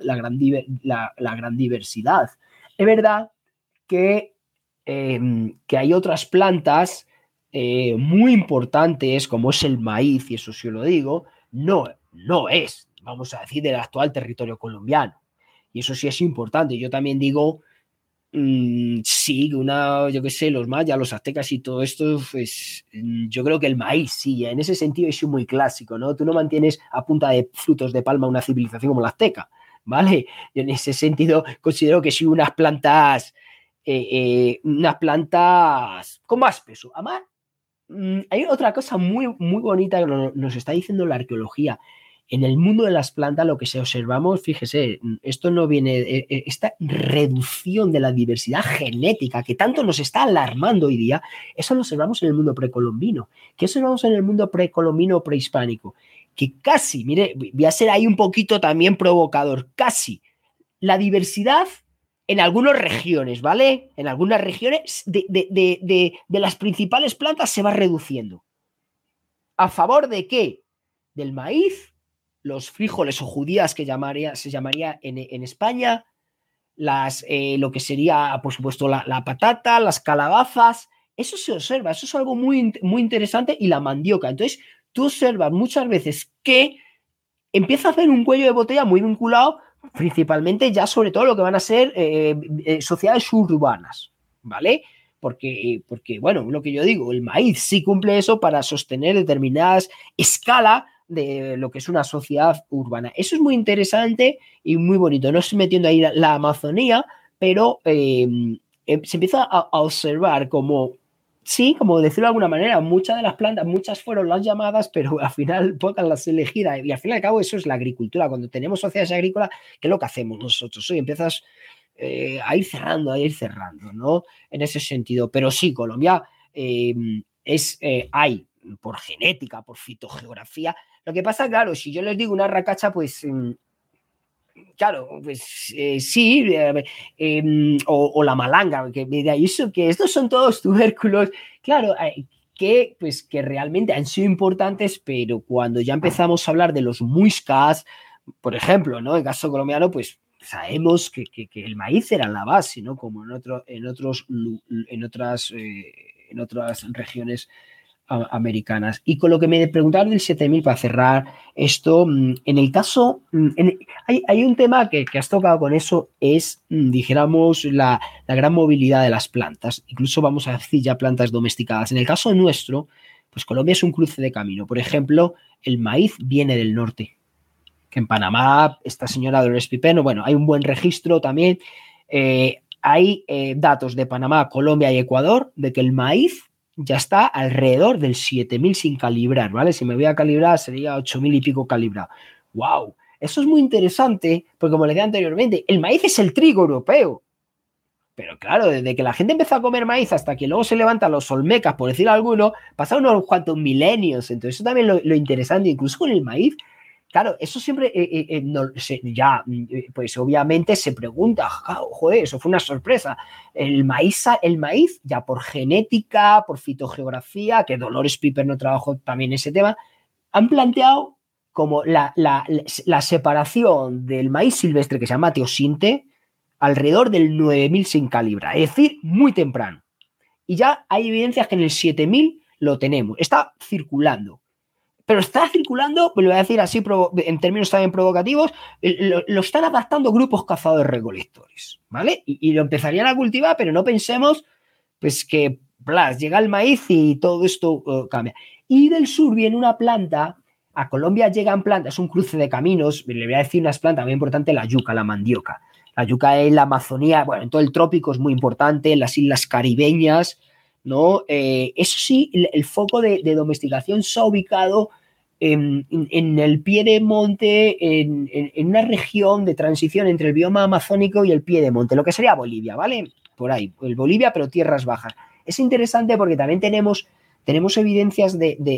Es verdad que hay otras plantas muy importantes, como es el maíz, y eso sí lo digo, no es, vamos a decir, del actual territorio colombiano. Y eso sí es importante. Yo también digo, sí, yo qué sé, los mayas, los aztecas y todo esto, pues yo creo que el maíz, sí, en ese sentido es muy clásico, ¿no? Tú no mantienes a punta de frutos de palma una civilización como la azteca, ¿vale? Yo en ese sentido considero que sí, unas plantas con más peso. Además, hay otra cosa muy, muy bonita que nos está diciendo la arqueología. en el mundo de las plantas lo que se observamos, fíjese, esto no viene, esta reducción de la diversidad genética que tanto nos está alarmando hoy día, eso lo observamos en el mundo precolombino. ¿Qué observamos en el mundo precolombino prehispánico? Que casi, mire, voy a ser ahí un poquito también provocador, casi la diversidad en algunas regiones, ¿vale? En algunas regiones de las principales plantas se va reduciendo. ¿A favor de qué? Del maíz, los frijoles o judías que se llamaría en España, lo que sería, por supuesto, la patata, las calabazas. Eso se observa, eso es algo muy, muy interesante, y la mandioca. Entonces, tú observas muchas veces que empieza a hacer un cuello de botella muy vinculado principalmente ya sobre todo lo que van a ser sociedades urbanas, ¿vale? Porque, bueno, lo que yo digo, el maíz sí cumple eso para sostener determinadas escala de lo que es una sociedad urbana. Eso es muy interesante y muy bonito. No estoy metiendo ahí la Amazonía, pero se empieza a observar como, sí, como decirlo de alguna manera, muchas de las plantas, muchas fueron las llamadas, pero al final pocas las elegidas. Y al fin y al cabo eso es la agricultura. Cuando tenemos sociedades agrícolas, ¿qué es lo que hacemos nosotros? Hoy empiezas a ir cerrando, ¿no? En ese sentido. Pero sí, Colombia hay por genética, por fitogeografía. Lo que pasa, claro, si yo les digo una racacha, pues claro, pues sí, o la malanga, que estos son todos tubérculos, claro, que realmente han sido importantes, pero cuando ya empezamos a hablar de los muiscas, por ejemplo, ¿no? En el caso colombiano, pues sabemos que el maíz era la base, ¿no? Como en otras regiones americanas. Y con lo que me preguntaron del 7000, para cerrar esto, en el caso, hay un tema que has tocado con eso, es, dijéramos, la gran movilidad de las plantas. Incluso vamos a decir ya plantas domesticadas. En el caso nuestro, pues Colombia es un cruce de camino. Por ejemplo, el maíz viene del norte, que en Panamá, esta señora Dolores Pipeno, bueno, hay un buen registro también. Hay datos de Panamá, Colombia y Ecuador de que el maíz ya está alrededor del 7000 sin calibrar, ¿vale? Si me voy a calibrar sería 8000 y pico calibrado. ¡Wow! Eso es muy interesante porque, como les decía anteriormente, el maíz es el trigo europeo. Pero claro, desde que la gente empezó a comer maíz hasta que luego se levantan los olmecas, por decir alguno, pasaron unos cuantos milenios. Entonces eso también lo interesante, incluso con el maíz. Claro, eso siempre, pues obviamente se pregunta, joder, eso fue una sorpresa. El maíz, ya por genética, por fitogeografía, que Dolores Piper no trabajó también ese tema, han planteado como la separación del maíz silvestre, que se llama teosinte, alrededor del 9000 sin calibrar, es decir, muy temprano. Y ya hay evidencias que en el 7000 lo tenemos, está circulando. Pero está circulando, pues lo voy a decir así en términos también provocativos, lo están adaptando grupos cazadores-recolectores, ¿vale? Y lo empezarían a cultivar, pero no pensemos pues que llega el maíz y todo esto cambia. Y del sur viene una planta, a Colombia llegan plantas, es un cruce de caminos, le voy a decir unas plantas muy importantes, la yuca, la mandioca. La yuca en la Amazonía, bueno, en todo el trópico es muy importante, en las islas caribeñas, ¿no? Eso sí, el foco de domesticación se ha ubicado en el pie de monte, en una región de transición entre el bioma amazónico y el pie de monte, lo que sería Bolivia, ¿vale? Por ahí, el Bolivia, pero tierras bajas. Es interesante porque también tenemos evidencias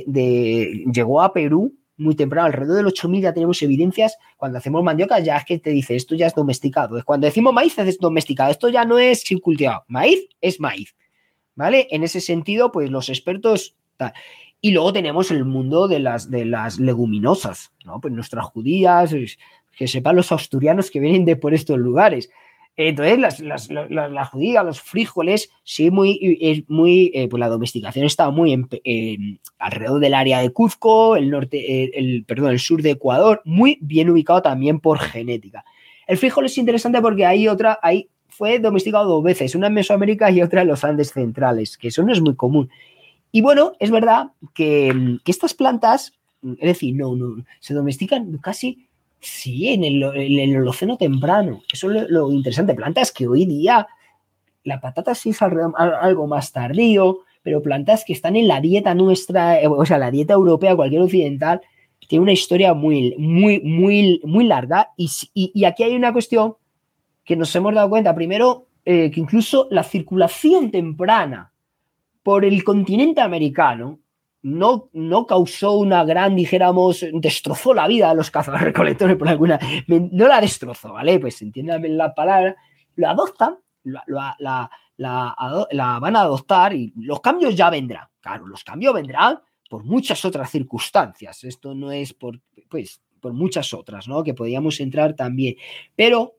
llegó a Perú muy temprano, alrededor del 8000 ya tenemos evidencias. Cuando hacemos mandioca ya es que te dice, esto ya es domesticado. Cuando decimos maíz es domesticado, esto ya no es cultivado. Maíz es maíz, ¿vale? En ese sentido, pues los expertos... Y luego tenemos el mundo de las leguminosas, ¿no? Pues nuestras judías, que sepan los asturianos que vienen de por estos lugares. Entonces, las judías, los frijoles, sí, pues la domesticación está muy alrededor del área de Cuzco, el sur de Ecuador, muy bien ubicado también por genética. El frijol es interesante porque ahí fue domesticado 2 veces, una en Mesoamérica y otra en los Andes centrales, que eso no es muy común. Y bueno, es verdad que estas plantas, es decir, no se domestican casi, sí, en el Holoceno temprano. Eso es lo interesante. Plantas que hoy día, la patata sí es algo más tardío, pero plantas que están en la dieta nuestra, o sea, la dieta europea, cualquier occidental, tiene una historia muy larga y aquí hay una cuestión que nos hemos dado cuenta. Primero, que incluso la circulación temprana por el continente americano no causó una gran, dijéramos, destrozó la vida de los cazadores recolectores por alguna, no la destrozó, ¿vale? Pues entiéndame la palabra, lo adoptan, la van a adoptar y los cambios ya vendrán. Claro, los cambios vendrán por muchas otras circunstancias. Esto no es por muchas otras, ¿no? Que podíamos entrar también. Pero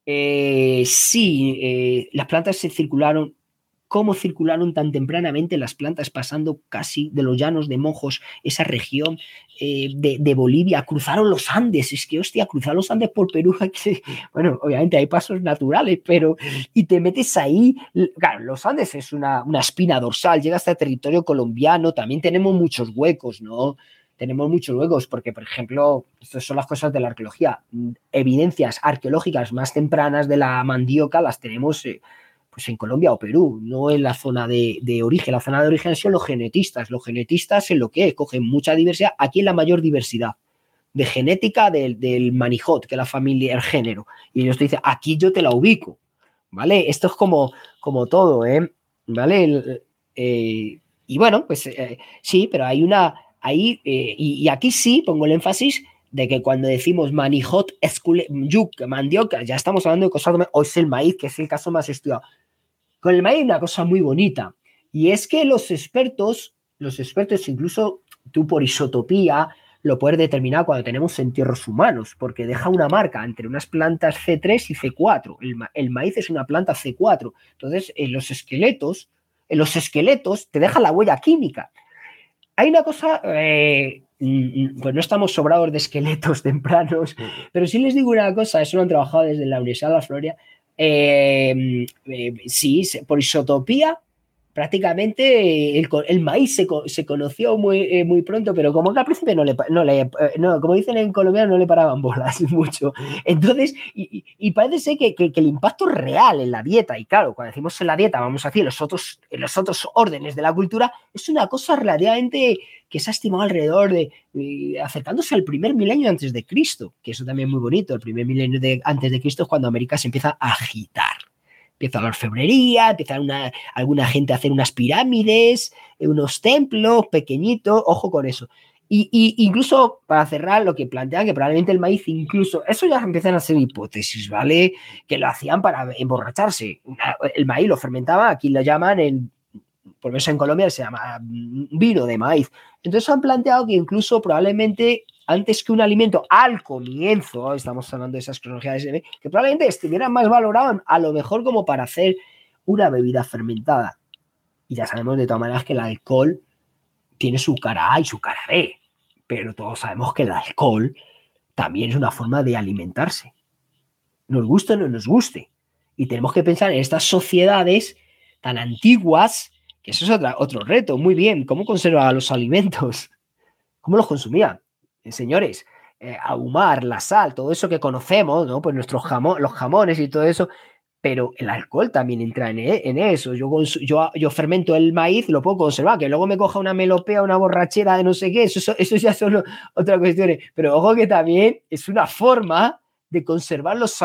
sí, las plantas se circularon. ¿Cómo circularon tan tempranamente las plantas pasando casi de los llanos de Mojos, esa región de Bolivia? Cruzaron los Andes, es que hostia, cruzar los Andes por Perú, bueno, obviamente hay pasos naturales, pero y te metes ahí, claro, los Andes es una espina dorsal, llega hasta el territorio colombiano, también tenemos muchos huecos, ¿no? Tenemos muchos huecos porque, por ejemplo, estas son las cosas de la arqueología, evidencias arqueológicas más tempranas de la mandioca las tenemos pues en Colombia o Perú, no en la zona de origen. La zona de origen son los genetistas. Los genetistas en lo que cogen mucha diversidad. Aquí en la mayor diversidad de genética del manijot, que es la familia, el género. Y ellos te dicen, aquí yo te la ubico, ¿vale? Esto es como todo, ¿vale? Y bueno, pues sí, pero hay y aquí sí pongo el énfasis de que cuando decimos manijot, yuk, mandioca, ya estamos hablando de cosas, o es el maíz, que es el caso más estudiado. Con el maíz hay una cosa muy bonita, y es que los expertos, incluso tú por isotopía, lo puedes determinar cuando tenemos entierros humanos, porque deja una marca entre unas plantas C3 y C4. El maíz es una planta C4. Entonces, en los esqueletos te deja la huella química. Hay una cosa, pues no estamos sobrados de esqueletos tempranos, pero sí les digo una cosa, eso lo han trabajado desde la Universidad de la Florida. Sí, por isotopía, prácticamente el maíz se conoció muy pronto, pero como que al principio como dicen en Colombia, no le paraban bolas mucho. Entonces, y parece ser que el impacto es real en la dieta, y claro, cuando decimos en la dieta, vamos a decir en los otros órdenes de la cultura, es una cosa relativamente que se ha estimado alrededor de, acercándose al primer milenio antes de Cristo, que eso también es muy bonito. El primer milenio antes de Cristo es cuando América se empieza a agitar. Empieza la orfebrería, empieza alguna gente a hacer unas pirámides, unos templos pequeñitos, ojo con eso. Y incluso, para cerrar, lo que plantean que probablemente el maíz, incluso, eso ya empiezan a ser hipótesis, ¿vale? Que lo hacían para emborracharse. El maíz lo fermentaban, aquí lo llaman, por eso en Colombia se llama vino de maíz. Entonces han planteado que incluso probablemente antes que un alimento al comienzo, estamos hablando de esas cronologías, que probablemente estuvieran más valorados a lo mejor como para hacer una bebida fermentada. Y ya sabemos de todas maneras que el alcohol tiene su cara A y su cara B, pero todos sabemos que el alcohol también es una forma de alimentarse. Nos guste o no nos guste. Y tenemos que pensar en estas sociedades tan antiguas, que eso es otro reto. Muy bien, ¿cómo conservaban los alimentos? ¿Cómo los consumían? Señores, ahumar, la sal, todo eso que conocemos, ¿no? Pues los jamones y todo eso, pero el alcohol también entra en eso. Yo fermento el maíz, lo puedo conservar, que luego me coja una melopea, una borrachera de no sé qué, eso ya son otras cuestiones. Pero ojo que también es una forma de conservar los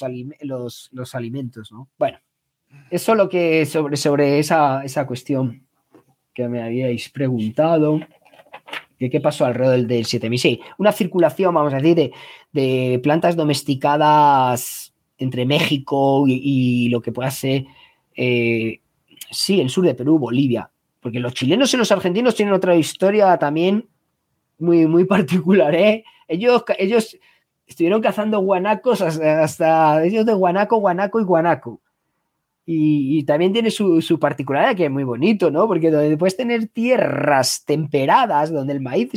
alimentos, ¿no? Bueno, eso es lo que sobre esa cuestión que me habíais preguntado. ¿Qué pasó alrededor del 7000? Sí, una circulación, vamos a decir, de plantas domesticadas entre México y lo que pueda ser, sí, el sur de Perú, Bolivia. Porque los chilenos y los argentinos tienen otra historia también muy particular, ¿eh? Ellos estuvieron cazando guanacos hasta ellos de guanaco y guanaco. Y también tiene su particularidad, que es muy bonito, ¿no? Porque donde puedes tener tierras temperadas, donde el maíz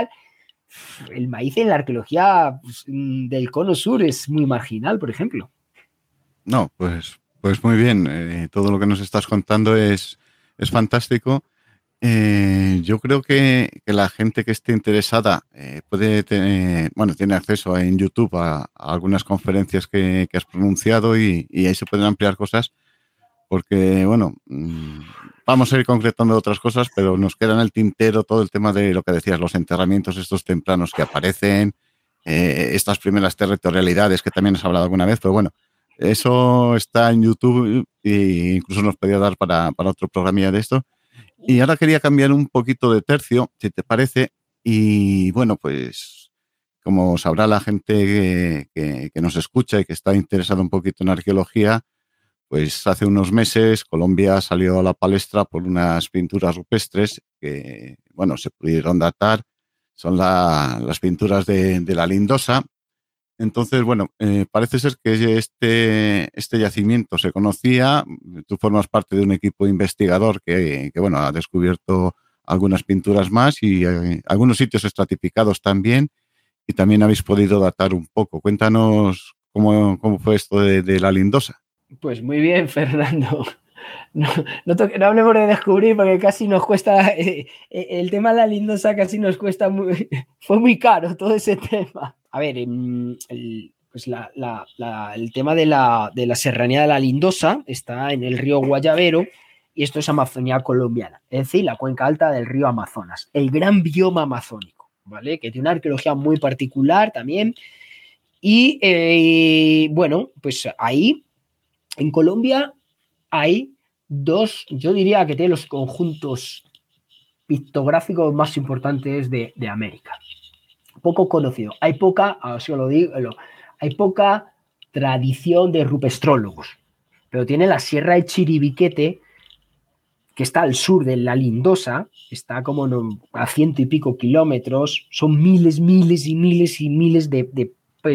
el maíz en la arqueología del cono sur es muy marginal, por ejemplo. No, pues muy bien. Todo lo que nos estás contando es fantástico. Yo creo que la gente que esté interesada puede tener, tiene acceso en YouTube a algunas conferencias que has pronunciado y ahí se pueden ampliar cosas. Porque, vamos a ir concretando otras cosas, pero nos queda en el tintero todo el tema de lo que decías, los enterramientos estos tempranos que aparecen, estas primeras territorialidades que también has hablado alguna vez, pero bueno, eso está en YouTube e incluso nos podía dar para otro programilla de esto. Y ahora quería cambiar un poquito de tercio, si te parece, y bueno, pues como sabrá la gente que nos escucha y que está interesada un poquito en arqueología, pues hace unos meses Colombia salió a la palestra por unas pinturas rupestres que, bueno, se pudieron datar. Son las pinturas de la Lindosa. Entonces, bueno, parece ser que este yacimiento se conocía. Tú formas parte de un equipo investigador que bueno, ha descubierto algunas pinturas más y algunos sitios estratificados también. Y también habéis podido datar un poco. Cuéntanos cómo fue esto de la Lindosa. Pues muy bien, Fernando. No hablemos de descubrir porque casi nos cuesta, el tema de la Lindosa casi nos cuesta, fue muy caro todo ese tema. A ver, pues el tema de la serranía de la Lindosa está en el río Guayavero y esto es Amazonía colombiana, es decir, la cuenca alta del río Amazonas, el gran bioma amazónico, ¿vale? Que tiene una arqueología muy particular también y bueno, pues ahí en Colombia hay yo diría que tiene los conjuntos pictográficos más importantes de América. Poco conocido. Hay poca, así os lo digo, hay poca tradición de rupestrólogos, pero tiene la Sierra de Chiribiquete, que está al sur de la Lindosa, está como a 100 y pico kilómetros, son miles y miles de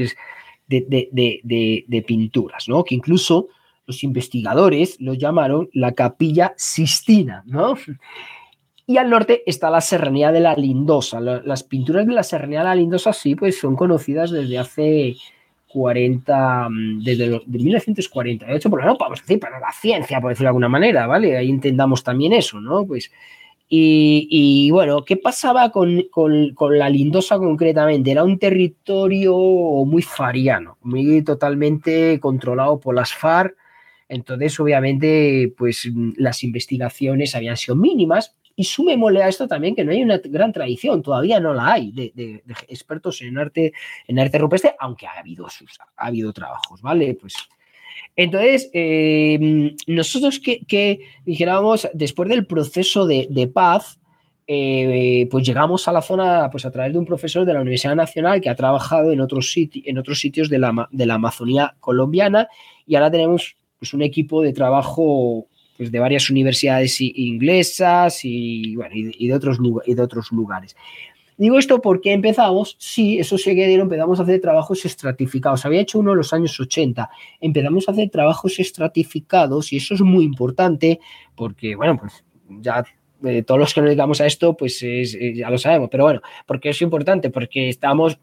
pinturas, ¿no? Que incluso los investigadores lo llamaron la Capilla Sistina, ¿no? Y al norte está la Serranía de la Lindosa. Las pinturas de la Serranía de la Lindosa sí, pues son conocidas desde hace 40, de 1948, por lo menos podemos decir, para la ciencia, por decirlo de alguna manera, ¿vale? Ahí entendamos también eso, ¿no? Pues, y bueno, ¿qué pasaba con la Lindosa concretamente? Era un territorio muy fariano, muy totalmente controlado por las FARC. Entonces, obviamente, pues las investigaciones habían sido mínimas y sumémosle a esto también que no hay una gran tradición, todavía no la hay, de expertos en arte rupestre, aunque ha habido trabajos, ¿vale? Pues entonces, nosotros que dijéramos, después del proceso de paz, pues llegamos a la zona pues a través de un profesor de la Universidad Nacional que ha trabajado en otros sitios de la Amazonía colombiana y ahora tenemos pues un equipo de trabajo pues de varias universidades inglesas y de otros lugares. Digo esto porque empezamos, sí, eso sí que empezamos a hacer trabajos estratificados. Había hecho uno en los años 80. Empezamos a hacer trabajos estratificados y eso es muy importante porque, bueno, pues ya todos los que nos dedicamos a esto, pues ya lo sabemos. Pero bueno, porque es importante, porque estamos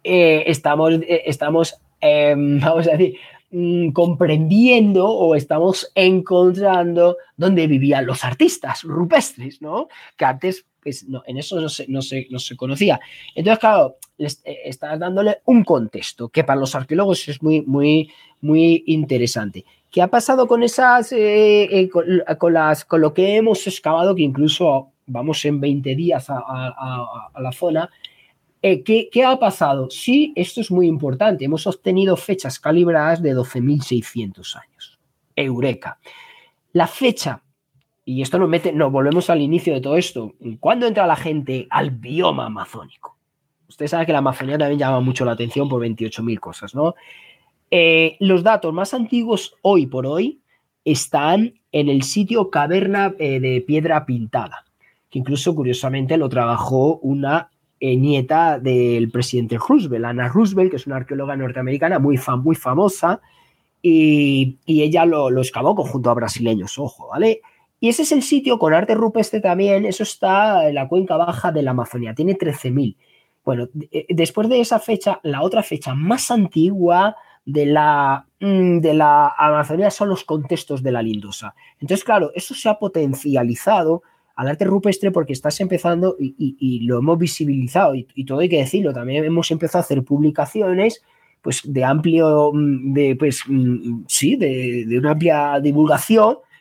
vamos a decir, comprendiendo o estamos encontrando dónde vivían los artistas rupestres, ¿no? Que antes, pues, no, en eso no se conocía. Entonces, claro, estás dándole un contexto que para los arqueólogos es muy interesante. ¿Qué ha pasado con esas, con lo que hemos excavado, que incluso vamos en 20 días a la zona? ¿Qué ha pasado? Sí, esto es muy importante. Hemos obtenido fechas calibradas de 12.600 años. Eureka. La fecha, y esto nos volvemos al inicio de todo esto. ¿Cuándo entra la gente al bioma amazónico? Usted sabe que la Amazonía también llama mucho la atención por 28.000 cosas, ¿no? Los datos más antiguos hoy por hoy están en el sitio Caverna de Piedra Pintada, que incluso curiosamente lo trabajó una nieta del presidente Roosevelt, Anna Roosevelt, que es una arqueóloga norteamericana muy famosa, y ella lo excavó junto a brasileños, ojo, ¿vale? Y ese es el sitio con arte rupestre también, eso está en la cuenca baja de la Amazonía, tiene 13.000. Bueno, después de esa fecha, la otra fecha más antigua de la Amazonía son los contextos de la Lindosa. Entonces, claro, eso se ha potencializado al arte rupestre porque estás empezando y lo hemos visibilizado y todo hay que decirlo, también hemos empezado a hacer publicaciones pues de una amplia divulgación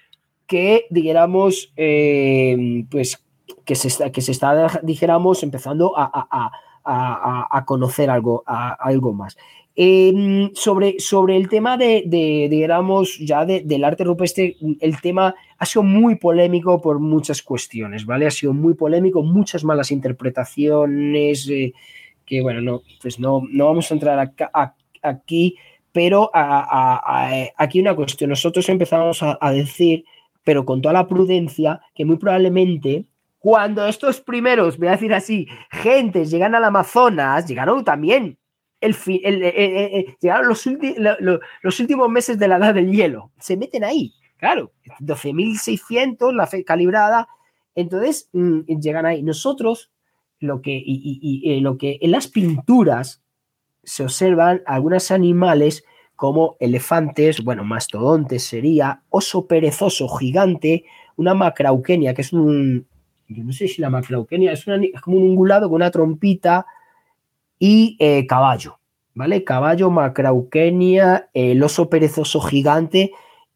que, dijéramos, pues que se está, dijéramos, empezando a conocer algo más. Sobre el tema digamos, ya del arte rupestre, el tema ha sido muy polémico por muchas cuestiones, ¿vale? Ha sido muy polémico, muchas malas interpretaciones, que bueno, pues no vamos a entrar aquí, pero aquí una cuestión. Nosotros empezamos a decir, pero con toda la prudencia, que muy probablemente cuando estos primeros, voy a decir así, gentes llegan al Amazonas, llegaron también llegaron los últimos meses de la edad del hielo. Se meten ahí, claro, 12.600, la fe calibrada. Entonces, llegan ahí. Nosotros, lo que en las pinturas se observan algunos animales como elefantes, bueno, mastodontes sería, oso perezoso gigante, una macrauquenia, que es yo no sé si la macrauquenia es como un ungulado con una trompita, y caballo, ¿vale? Caballo, macrauquenia, el oso perezoso gigante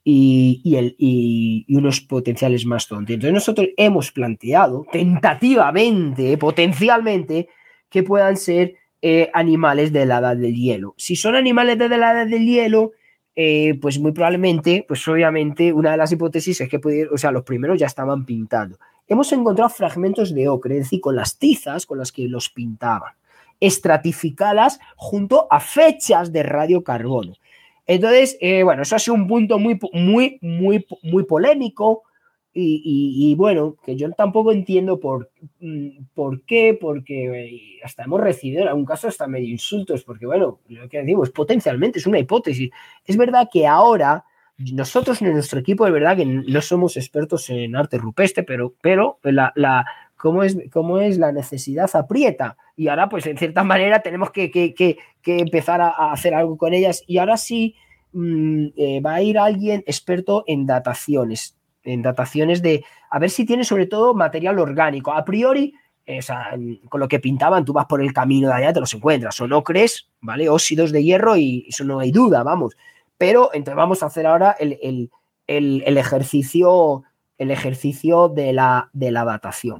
y unos potenciales mastodontes. Entonces nosotros hemos planteado tentativamente, potencialmente, que puedan ser animales de la edad del hielo. Si son animales de la edad del hielo, pues muy probablemente, pues obviamente una de las hipótesis es que los primeros ya estaban pintando. Hemos encontrado fragmentos de ocre, es decir, con las tizas con las que los pintaban, estratificadas junto a fechas de radiocarbono. Entonces, bueno, eso ha sido un punto muy polémico y bueno, que yo tampoco entiendo por qué, porque hasta hemos recibido en algún caso hasta medio insultos, porque bueno, lo que decimos, potencialmente es una hipótesis. Es verdad que ahora nosotros en nuestro equipo, es verdad que no somos expertos en arte rupestre, pero ¿cómo es la necesidad aprieta? Y ahora, pues, en cierta manera tenemos que empezar a hacer algo con ellas. Y ahora sí va a ir alguien experto en dataciones de, a ver si tiene sobre todo material orgánico. A priori, o sea, con lo que pintaban, tú vas por el camino de allá, te los encuentras. Son ocres, ¿vale? Óxidos de hierro y eso no hay duda, vamos. Pero entonces vamos a hacer ahora el ejercicio de la datación.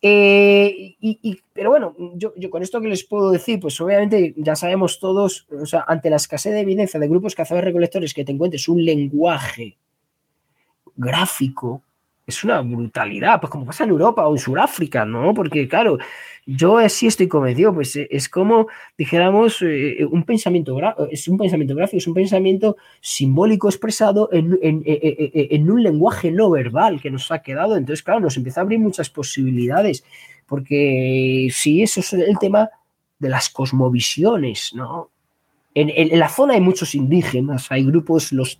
Pero bueno, yo con esto que les puedo decir, pues obviamente ya sabemos todos, o sea, ante la escasez de evidencia de grupos cazadores-recolectores, que te encuentres un lenguaje gráfico, es una brutalidad, pues como pasa en Europa o en Sudáfrica, ¿no? Porque claro, yo sí estoy convencido, pues es como dijéramos un pensamiento gráfico, es un pensamiento simbólico expresado en un lenguaje no verbal que nos ha quedado. Entonces, claro, nos empieza a abrir muchas posibilidades, porque sí, eso es el tema de las cosmovisiones, ¿no? En la zona hay muchos indígenas, hay grupos, los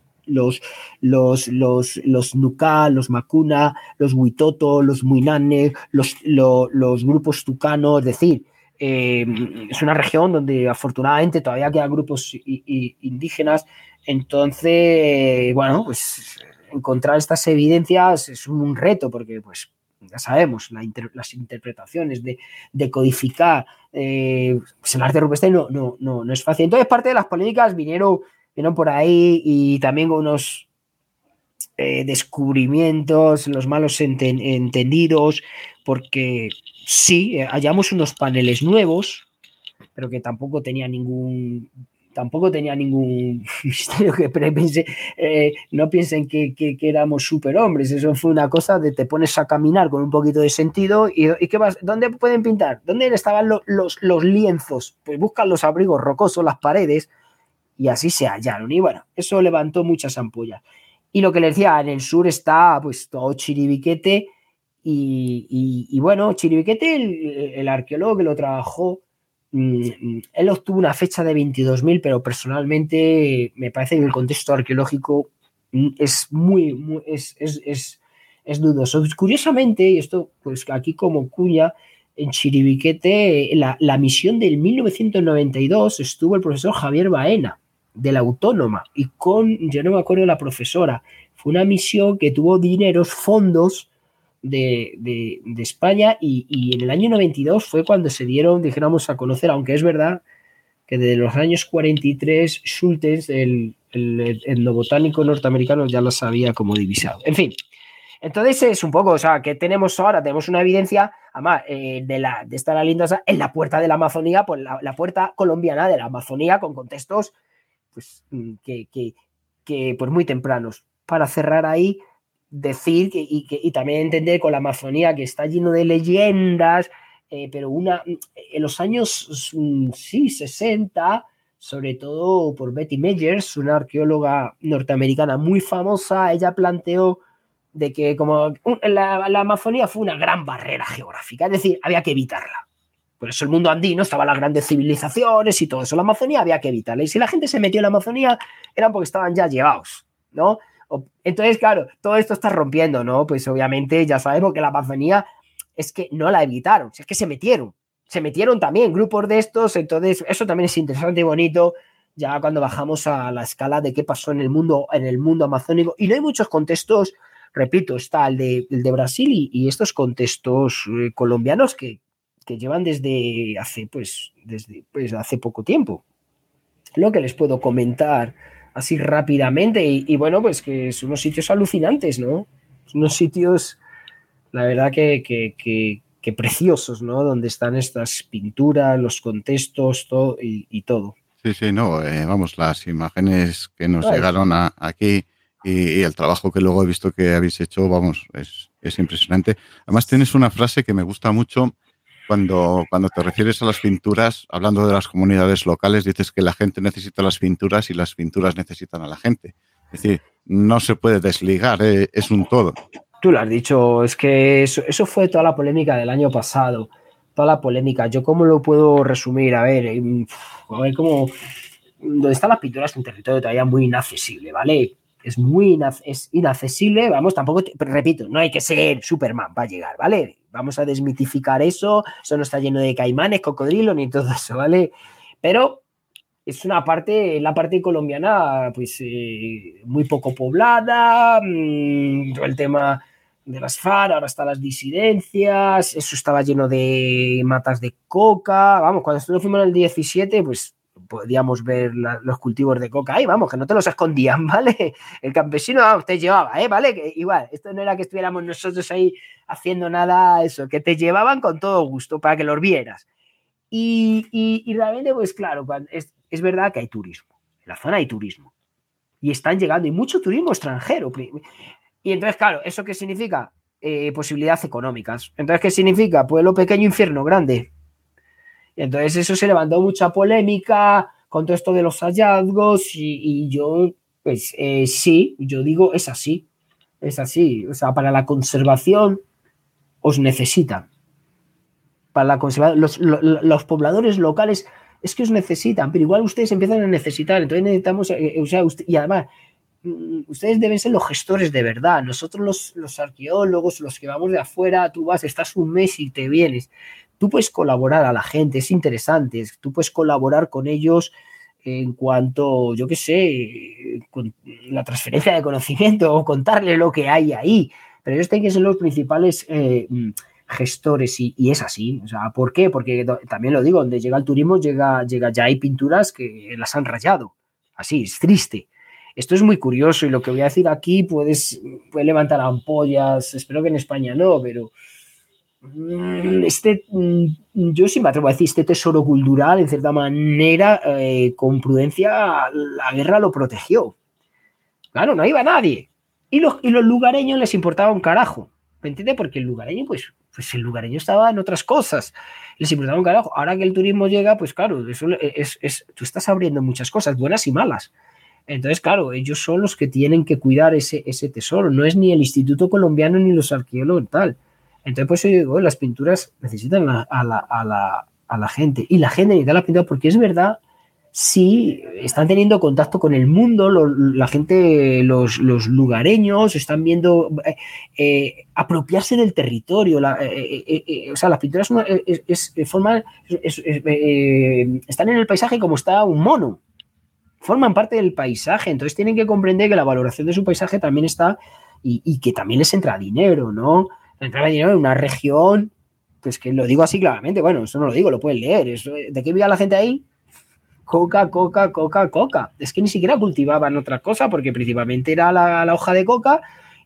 Nuká, los Macuna, los Huitoto, los Muinane, los grupos Tucano, es decir, es una región donde afortunadamente todavía quedan grupos indígenas. Entonces, bueno, pues encontrar estas evidencias es un reto, porque pues ya sabemos, las interpretaciones de codificar pues el arte rupestre no es fácil. Entonces, parte de las polémicas vinieron por ahí, y también con unos descubrimientos, los malos entendidos, porque sí, hallamos unos paneles nuevos, pero que tampoco tenía ningún misterio, no piensen que éramos superhombres. Eso fue una cosa de te pones a caminar con un poquito de sentido y ¿qué vas? ¿Dónde pueden pintar? ¿Dónde estaban los lienzos? Pues buscan los abrigos rocosos, las paredes, y así se hallaron. Y bueno, eso levantó muchas ampollas. Y lo que les decía, en el sur está pues todo Chiribiquete, y bueno, Chiribiquete, el arqueólogo que lo trabajó, él obtuvo una fecha de 22.000, pero personalmente me parece que el contexto arqueológico es es dudoso. Curiosamente, y esto pues aquí como cuña, en Chiribiquete, la misión del 1992 estuvo el profesor Javier Baena, de la Autónoma, y yo no me acuerdo de la profesora. Fue una misión que tuvo fondos de España, y en el año 92 fue cuando se dieron, dijéramos, a conocer, aunque es verdad que desde los años 43 Schultes, el etnobotánico norteamericano, ya los había como divisado. En fin, Entonces es un poco, o sea, ¿qué tenemos ahora? Tenemos una evidencia, además, de esta la linda, en la puerta de la Amazonía, pues la puerta colombiana de la Amazonía, con contextos pues, que pues muy tempranos. Para cerrar ahí, decir y también entender con la Amazonía que está lleno de leyendas, pero en los años 60, sobre todo por Betty Meyers, una arqueóloga norteamericana muy famosa, ella planteó de que como la Amazonía fue una gran barrera geográfica, es decir, había que evitarla. Por eso el mundo andino, estaban las grandes civilizaciones y todo eso. La Amazonía había que evitarla. Y si la gente se metió en la Amazonía, eran porque estaban ya llevados, ¿no? Entonces, claro, todo esto está rompiendo, ¿no? Pues obviamente ya sabemos que la Amazonía es que no la evitaron, es que se metieron también grupos de estos, entonces eso también es interesante y bonito, ya cuando bajamos a la escala de qué pasó en el mundo amazónico. Y no hay muchos contextos, repito, está el de Brasil y estos contextos colombianos que llevan desde hace poco tiempo. Lo que les puedo comentar así rápidamente y bueno, pues que son unos sitios alucinantes, ¿no? Unos sitios, la verdad que preciosos, ¿no? Donde están estas pinturas, los contextos, todo y todo. Sí, no, vamos, las imágenes que nos llegaron aquí y el trabajo que luego he visto que habéis hecho, vamos, es impresionante. Además tienes una frase que me gusta mucho cuando te refieres a las pinturas, hablando de las comunidades locales, dices que la gente necesita las pinturas y las pinturas necesitan a la gente. Es decir, no se puede desligar, es un todo. Tú lo has dicho, es que eso fue toda la polémica del año pasado, toda la polémica. ¿Yo cómo lo puedo resumir? A ver cómo... Donde están las pinturas es un territorio todavía muy inaccesible, ¿vale? Es inaccesible, vamos, tampoco, repito, no hay que ser Superman para llegar, ¿vale? Vamos a desmitificar eso no está lleno de caimanes, cocodrilos ni todo eso, ¿vale? Pero es la parte colombiana, pues, muy poco poblada, el tema de las FARC, ahora están las disidencias, eso estaba lleno de matas de coca, vamos, cuando nosotros fuimos en el 17, pues, podíamos ver los cultivos de coca ahí, vamos, que no te los escondían, ¿vale? El campesino, vamos, te llevaba, ¿vale? Que igual, esto no era que estuviéramos nosotros ahí haciendo nada, eso, que te llevaban con todo gusto para que los vieras. Y realmente, pues claro, es verdad que hay turismo, en la zona hay turismo, y están llegando, y mucho turismo extranjero. Y entonces, claro, ¿eso qué significa? Posibilidades económicas. Entonces, ¿qué significa? Pueblo pequeño, infierno grande. Y entonces eso se levantó mucha polémica con todo esto de los hallazgos y yo, pues sí, yo digo, es así. O sea, para la conservación os necesitan. Para la conservación, los pobladores locales es que os necesitan, pero igual ustedes empiezan a necesitar, entonces necesitamos, y además, ustedes deben ser los gestores de verdad. Nosotros los arqueólogos, los que vamos de afuera, tú vas, estás un mes y te vienes. Tú puedes colaborar a la gente, es interesante, tú puedes colaborar con ellos en cuanto, yo qué sé, con la transferencia de conocimiento o contarles lo que hay ahí, pero ellos tienen que ser los principales gestores y es así. O sea, ¿por qué? Porque también lo digo, donde llega el turismo, ya hay pinturas que las han rayado, así, es triste. Esto es muy curioso y lo que voy a decir aquí puede levantar ampollas, espero que en España no, pero yo sí me atrevo a decir, este tesoro cultural, en cierta manera, con prudencia, la guerra lo protegió. Claro, no iba nadie. Y los lugareños les importaba un carajo. ¿Me entiendes? Porque el lugareño, pues el lugareño estaba en otras cosas. Les importaba un carajo. Ahora que el turismo llega, pues claro, eso tú estás abriendo muchas cosas, buenas y malas. Entonces, claro, ellos son los que tienen que cuidar ese tesoro. No es ni el Instituto Colombiano ni los arqueólogos tal. Entonces, pues yo digo, las pinturas necesitan a la gente. Y la gente necesita las pinturas porque es verdad, sí, están teniendo contacto con el mundo, la gente, los lugareños están viendo apropiarse del territorio. O sea, las pinturas están en el paisaje como está un mono. Forman parte del paisaje, entonces tienen que comprender que la valoración de su paisaje también está y que también les entra dinero, ¿no? Entraba dinero en una región, pues que lo digo así claramente, bueno, eso no lo digo, lo pueden leer. ¿De qué vivía la gente ahí? Coca. Es que ni siquiera cultivaban otra cosa porque principalmente era la hoja de coca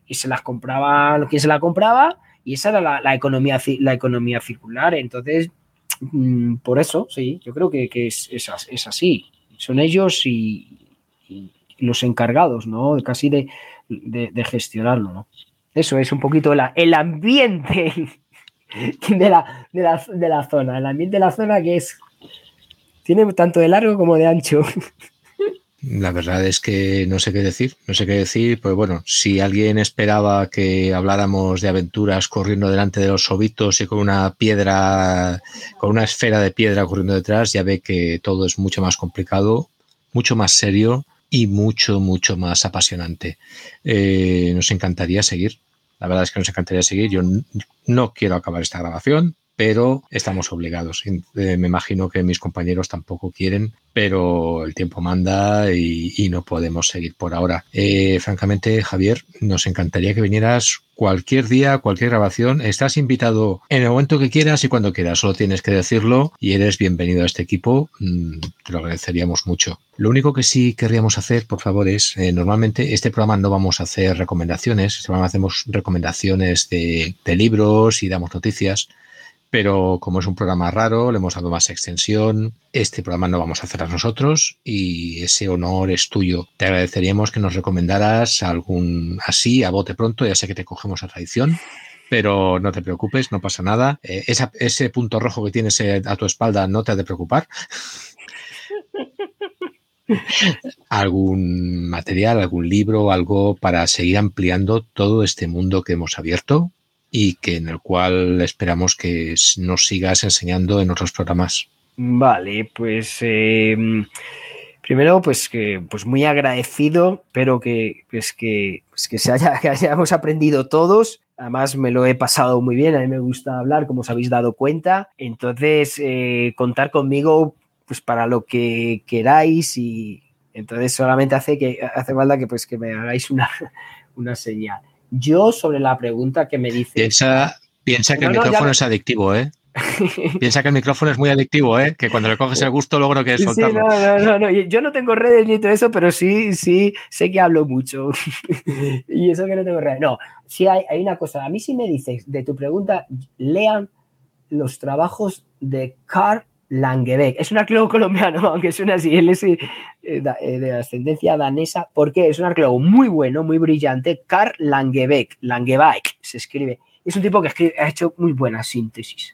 y se las compraba quien se la compraba, y esa era la economía circular. Entonces, por eso, sí, yo creo que es así. Son ellos y los encargados, ¿no? Casi de gestionarlo, ¿no? Eso es un poquito el ambiente de la zona. El ambiente de la zona que tiene tanto de largo como de ancho. La verdad es que no sé qué decir, pues bueno, si alguien esperaba que habláramos de aventuras corriendo delante de los sobitos y con una esfera de piedra corriendo detrás, ya ve que todo es mucho más complicado, mucho más serio y mucho, mucho más apasionante. Nos encantaría seguir, la verdad es que nos encantaría seguir. Yo no quiero acabar esta grabación, pero estamos obligados. Me imagino que mis compañeros tampoco quieren, pero el tiempo manda y no podemos seguir por ahora. Francamente, Javier, nos encantaría que vinieras cualquier día, cualquier grabación. Estás invitado en el momento que quieras y cuando quieras. Solo tienes que decirlo y eres bienvenido a este equipo. Te lo agradeceríamos mucho. Lo único que sí querríamos hacer, por favor, es normalmente este programa no vamos a hacer recomendaciones. Este programa hacemos recomendaciones de libros y damos noticias. Pero como es un programa raro, le hemos dado más extensión. Este programa no vamos a hacer a nosotros y ese honor es tuyo. Te agradeceríamos que nos recomendaras algún así a bote pronto. Ya sé que te cogemos a traición, pero no te preocupes, no pasa nada. Ese punto rojo que tienes a tu espalda no te ha de preocupar. Algún material, algún libro, algo para seguir ampliando todo este mundo que hemos abierto y que en el cual esperamos que nos sigas enseñando en otros programas. Vale, pues primero pues muy agradecido, pero que hayamos aprendido todos. Además me lo he pasado muy bien, a mí me gusta hablar, como os habéis dado cuenta. Entonces contar conmigo pues para lo que queráis, y entonces solamente hace falta que me hagáis una señal. Yo, sobre la pregunta que me dices... Piensa que el micrófono es adictivo, ¿eh? Piensa que el micrófono es muy adictivo, ¿eh? Que cuando le coges el gusto luego no quieres soltarlo. No. Yo no tengo redes ni todo eso, pero sí sé que hablo mucho. Y eso que no tengo redes. No, sí hay una cosa. A mí sí me dices, de tu pregunta, lean los trabajos de Carl Langebæk. Es un arqueólogo colombiano, aunque suena así. Él es de ascendencia danesa. ¿Por qué? Es un arqueólogo muy bueno, muy brillante. Carl Langebæk se escribe. Es un tipo que ha hecho muy buena síntesis.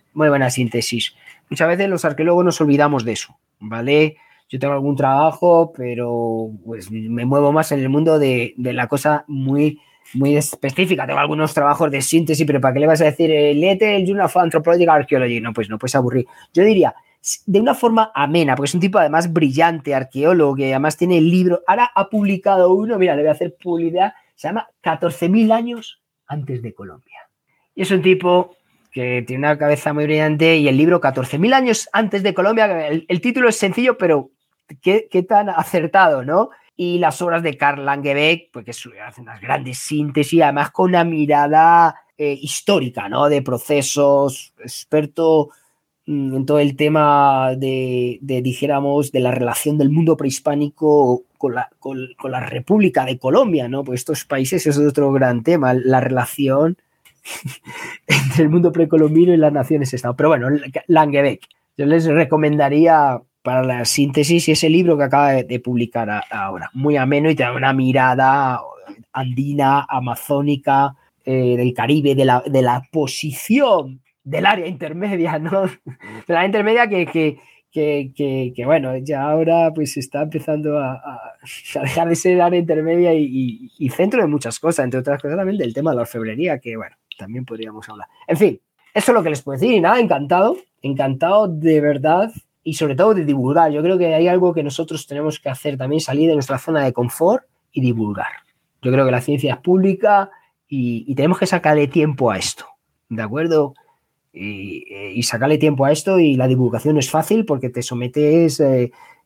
Muchas veces los arqueólogos nos olvidamos de eso, ¿vale? Yo tengo algún trabajo, pero pues me muevo más en el mundo de la cosa muy, muy específica. Tengo algunos trabajos de síntesis, pero ¿para qué le vas a decir léete el Journal of Anthropological Archaeology? No, pues no puedes aburrir. Yo diría, de una forma amena, porque es un tipo además brillante, arqueólogo, que además tiene el libro. Ahora ha publicado uno, mira, le voy a hacer publicidad, se llama 14.000 años antes de Colombia. Y es un tipo que tiene una cabeza muy brillante, y el libro 14.000 años antes de Colombia, el título es sencillo, pero qué tan acertado, ¿no? Y las obras de Carl Langebæk, pues que hace unas grandes síntesis, además con una mirada histórica, ¿no? De procesos, experto en todo el tema dijéramos, de la relación del mundo prehispánico con la República de Colombia, ¿no? Pues estos países es otro gran tema, la relación entre el mundo precolombino y las naciones-estado. Pero bueno, Langebæk, yo les recomendaría para la síntesis ese libro que acaba de publicar ahora. Muy ameno y te da una mirada andina, amazónica, del Caribe, de la posición del área intermedia, ¿no? De la intermedia que bueno, ya ahora pues está empezando a dejar de ser área intermedia y centro de muchas cosas, entre otras cosas también del tema de la orfebrería, que bueno, también podríamos hablar. En fin, eso es lo que les puedo decir. Y nada, encantado de verdad, y sobre todo de divulgar. Yo creo que hay algo que nosotros tenemos que hacer también, salir de nuestra zona de confort y divulgar. Yo creo que la ciencia es pública y tenemos que sacarle tiempo a esto, ¿de acuerdo? Y sacarle tiempo a esto, y la divulgación es fácil porque te sometes a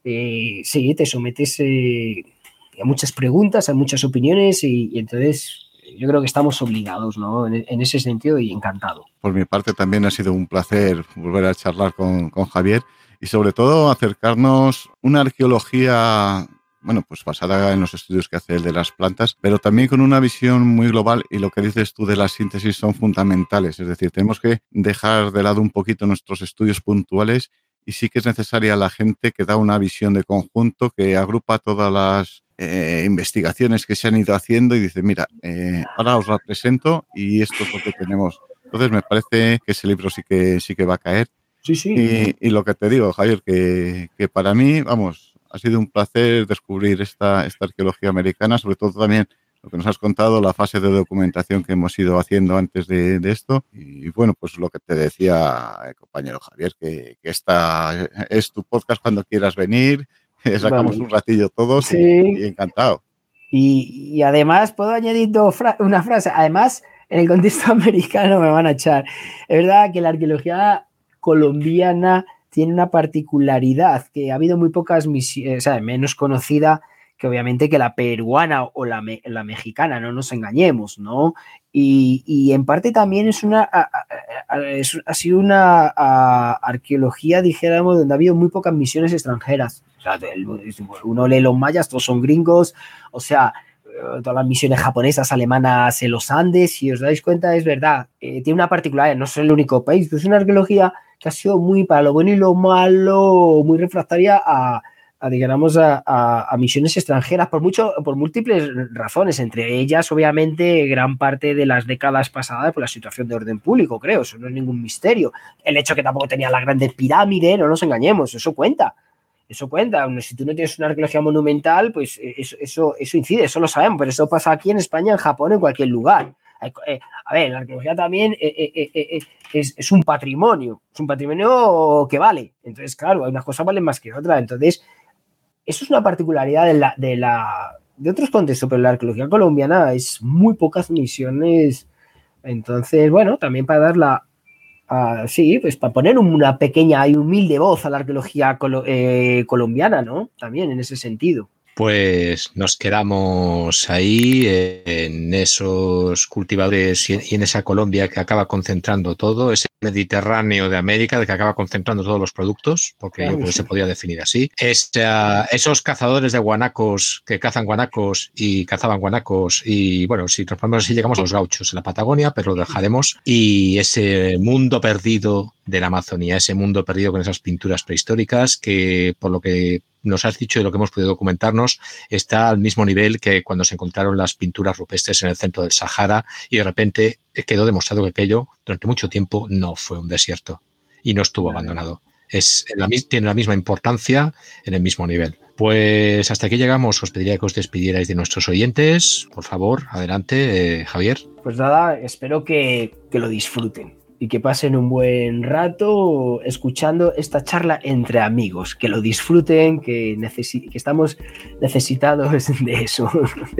muchas preguntas, a muchas opiniones, y entonces yo creo que estamos obligados, ¿no? En ese sentido, y encantado. Por mi parte también ha sido un placer volver a charlar con Javier, y sobre todo acercarnos una arqueología bueno, pues basada en los estudios que hace el de las plantas, pero también con una visión muy global, y lo que dices tú de la síntesis son fundamentales. Es decir, tenemos que dejar de lado un poquito nuestros estudios puntuales y sí que es necesaria la gente que da una visión de conjunto, que agrupa todas las investigaciones que se han ido haciendo y dice, mira, ahora os la presento y esto es lo que tenemos. Entonces me parece que ese libro sí que va a caer. Sí. Y lo que te digo, Javier, que para mí, vamos, ha sido un placer descubrir esta arqueología americana, sobre todo también lo que nos has contado, la fase de documentación que hemos ido haciendo antes de esto. Y bueno, pues lo que te decía el compañero Javier, que esta es tu podcast cuando quieras venir, sacamos un ratillo todos y encantado. Y además puedo añadir una frase, además en el contexto americano me van a echar. Es verdad que la arqueología colombiana tiene una particularidad, que ha habido muy pocas misiones, o sea, menos conocida que obviamente que la peruana o la mexicana, no nos engañemos, ¿no? Y en parte también ha sido una arqueología, dijéramos, donde ha habido muy pocas misiones extranjeras. O sea, uno lee los mayas, todos son gringos, o sea, todas las misiones japonesas, alemanas en los Andes, si os dais cuenta, es verdad, tiene una particularidad, no es el único país, pero es una arqueología que ha sido muy, para lo bueno y lo malo, muy refractaria a misiones extranjeras por múltiples razones, entre ellas obviamente gran parte de las décadas pasadas por la situación de orden público, creo, eso no es ningún misterio. El hecho que tampoco tenía la grande pirámide, no nos engañemos, eso cuenta. Si tú no tienes una arqueología monumental, pues eso incide, eso lo sabemos, pero eso pasa aquí en España, en Japón, en cualquier lugar. A ver, la arqueología también es un patrimonio que vale. Entonces, claro, hay unas cosas valen más que otras. Entonces, eso es una particularidad de otros contextos, pero la arqueología colombiana es muy pocas misiones. Entonces, bueno, también para dar pues para poner una pequeña y humilde voz a la arqueología colombiana, ¿no? También en ese sentido. Pues nos quedamos ahí en esos cultivadores y en esa Colombia que acaba concentrando todo, ese Mediterráneo de América que acaba concentrando todos los productos, porque yo creo que se podía definir así. Esos cazadores de guanacos que cazan guanacos y cazaban guanacos y bueno, si nos ponemos así llegamos a los gauchos en la Patagonia, pero lo dejaremos. Y ese mundo perdido de la Amazonía, ese mundo perdido con esas pinturas prehistóricas que por lo que nos has dicho y lo que hemos podido documentarnos está al mismo nivel que cuando se encontraron las pinturas rupestres en el centro del Sahara y de repente quedó demostrado que aquello durante mucho tiempo no fue un desierto y no estuvo abandonado. Tiene la misma importancia en el mismo nivel. Pues hasta aquí llegamos. Os pediría que os despidierais de nuestros oyentes. Por favor, adelante, Javier. Pues nada, espero que lo disfruten y que pasen un buen rato escuchando esta charla entre amigos, que lo disfruten, que estamos necesitados de eso, de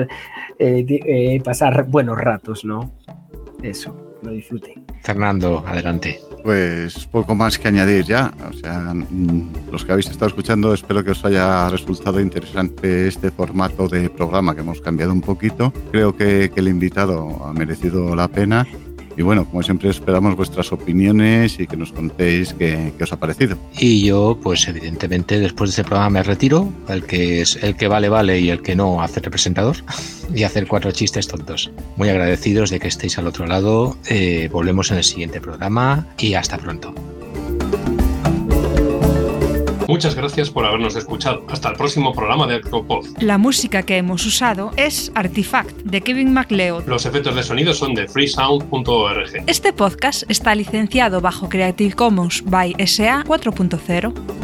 pasar buenos ratos, ¿no? Eso, lo disfruten. Fernando, adelante. Pues poco más que añadir ya, o sea, los que habéis estado escuchando, espero que os haya resultado interesante este formato de programa que hemos cambiado un poquito. Creo que el invitado ha merecido la pena. Y bueno, como siempre esperamos vuestras opiniones y que nos contéis qué os ha parecido. Y yo, pues evidentemente, después de este programa me retiro. El que vale y el que no hace representador. Y hacer 4 chistes tontos. Muy agradecidos de que estéis al otro lado. Volvemos en el siguiente programa y hasta pronto. Muchas gracias por habernos escuchado. Hasta el próximo programa de Arqueopod. La música que hemos usado es Artifact, de Kevin MacLeod. Los efectos de sonido son de freesound.org. Este podcast está licenciado bajo Creative Commons by SA 4.0.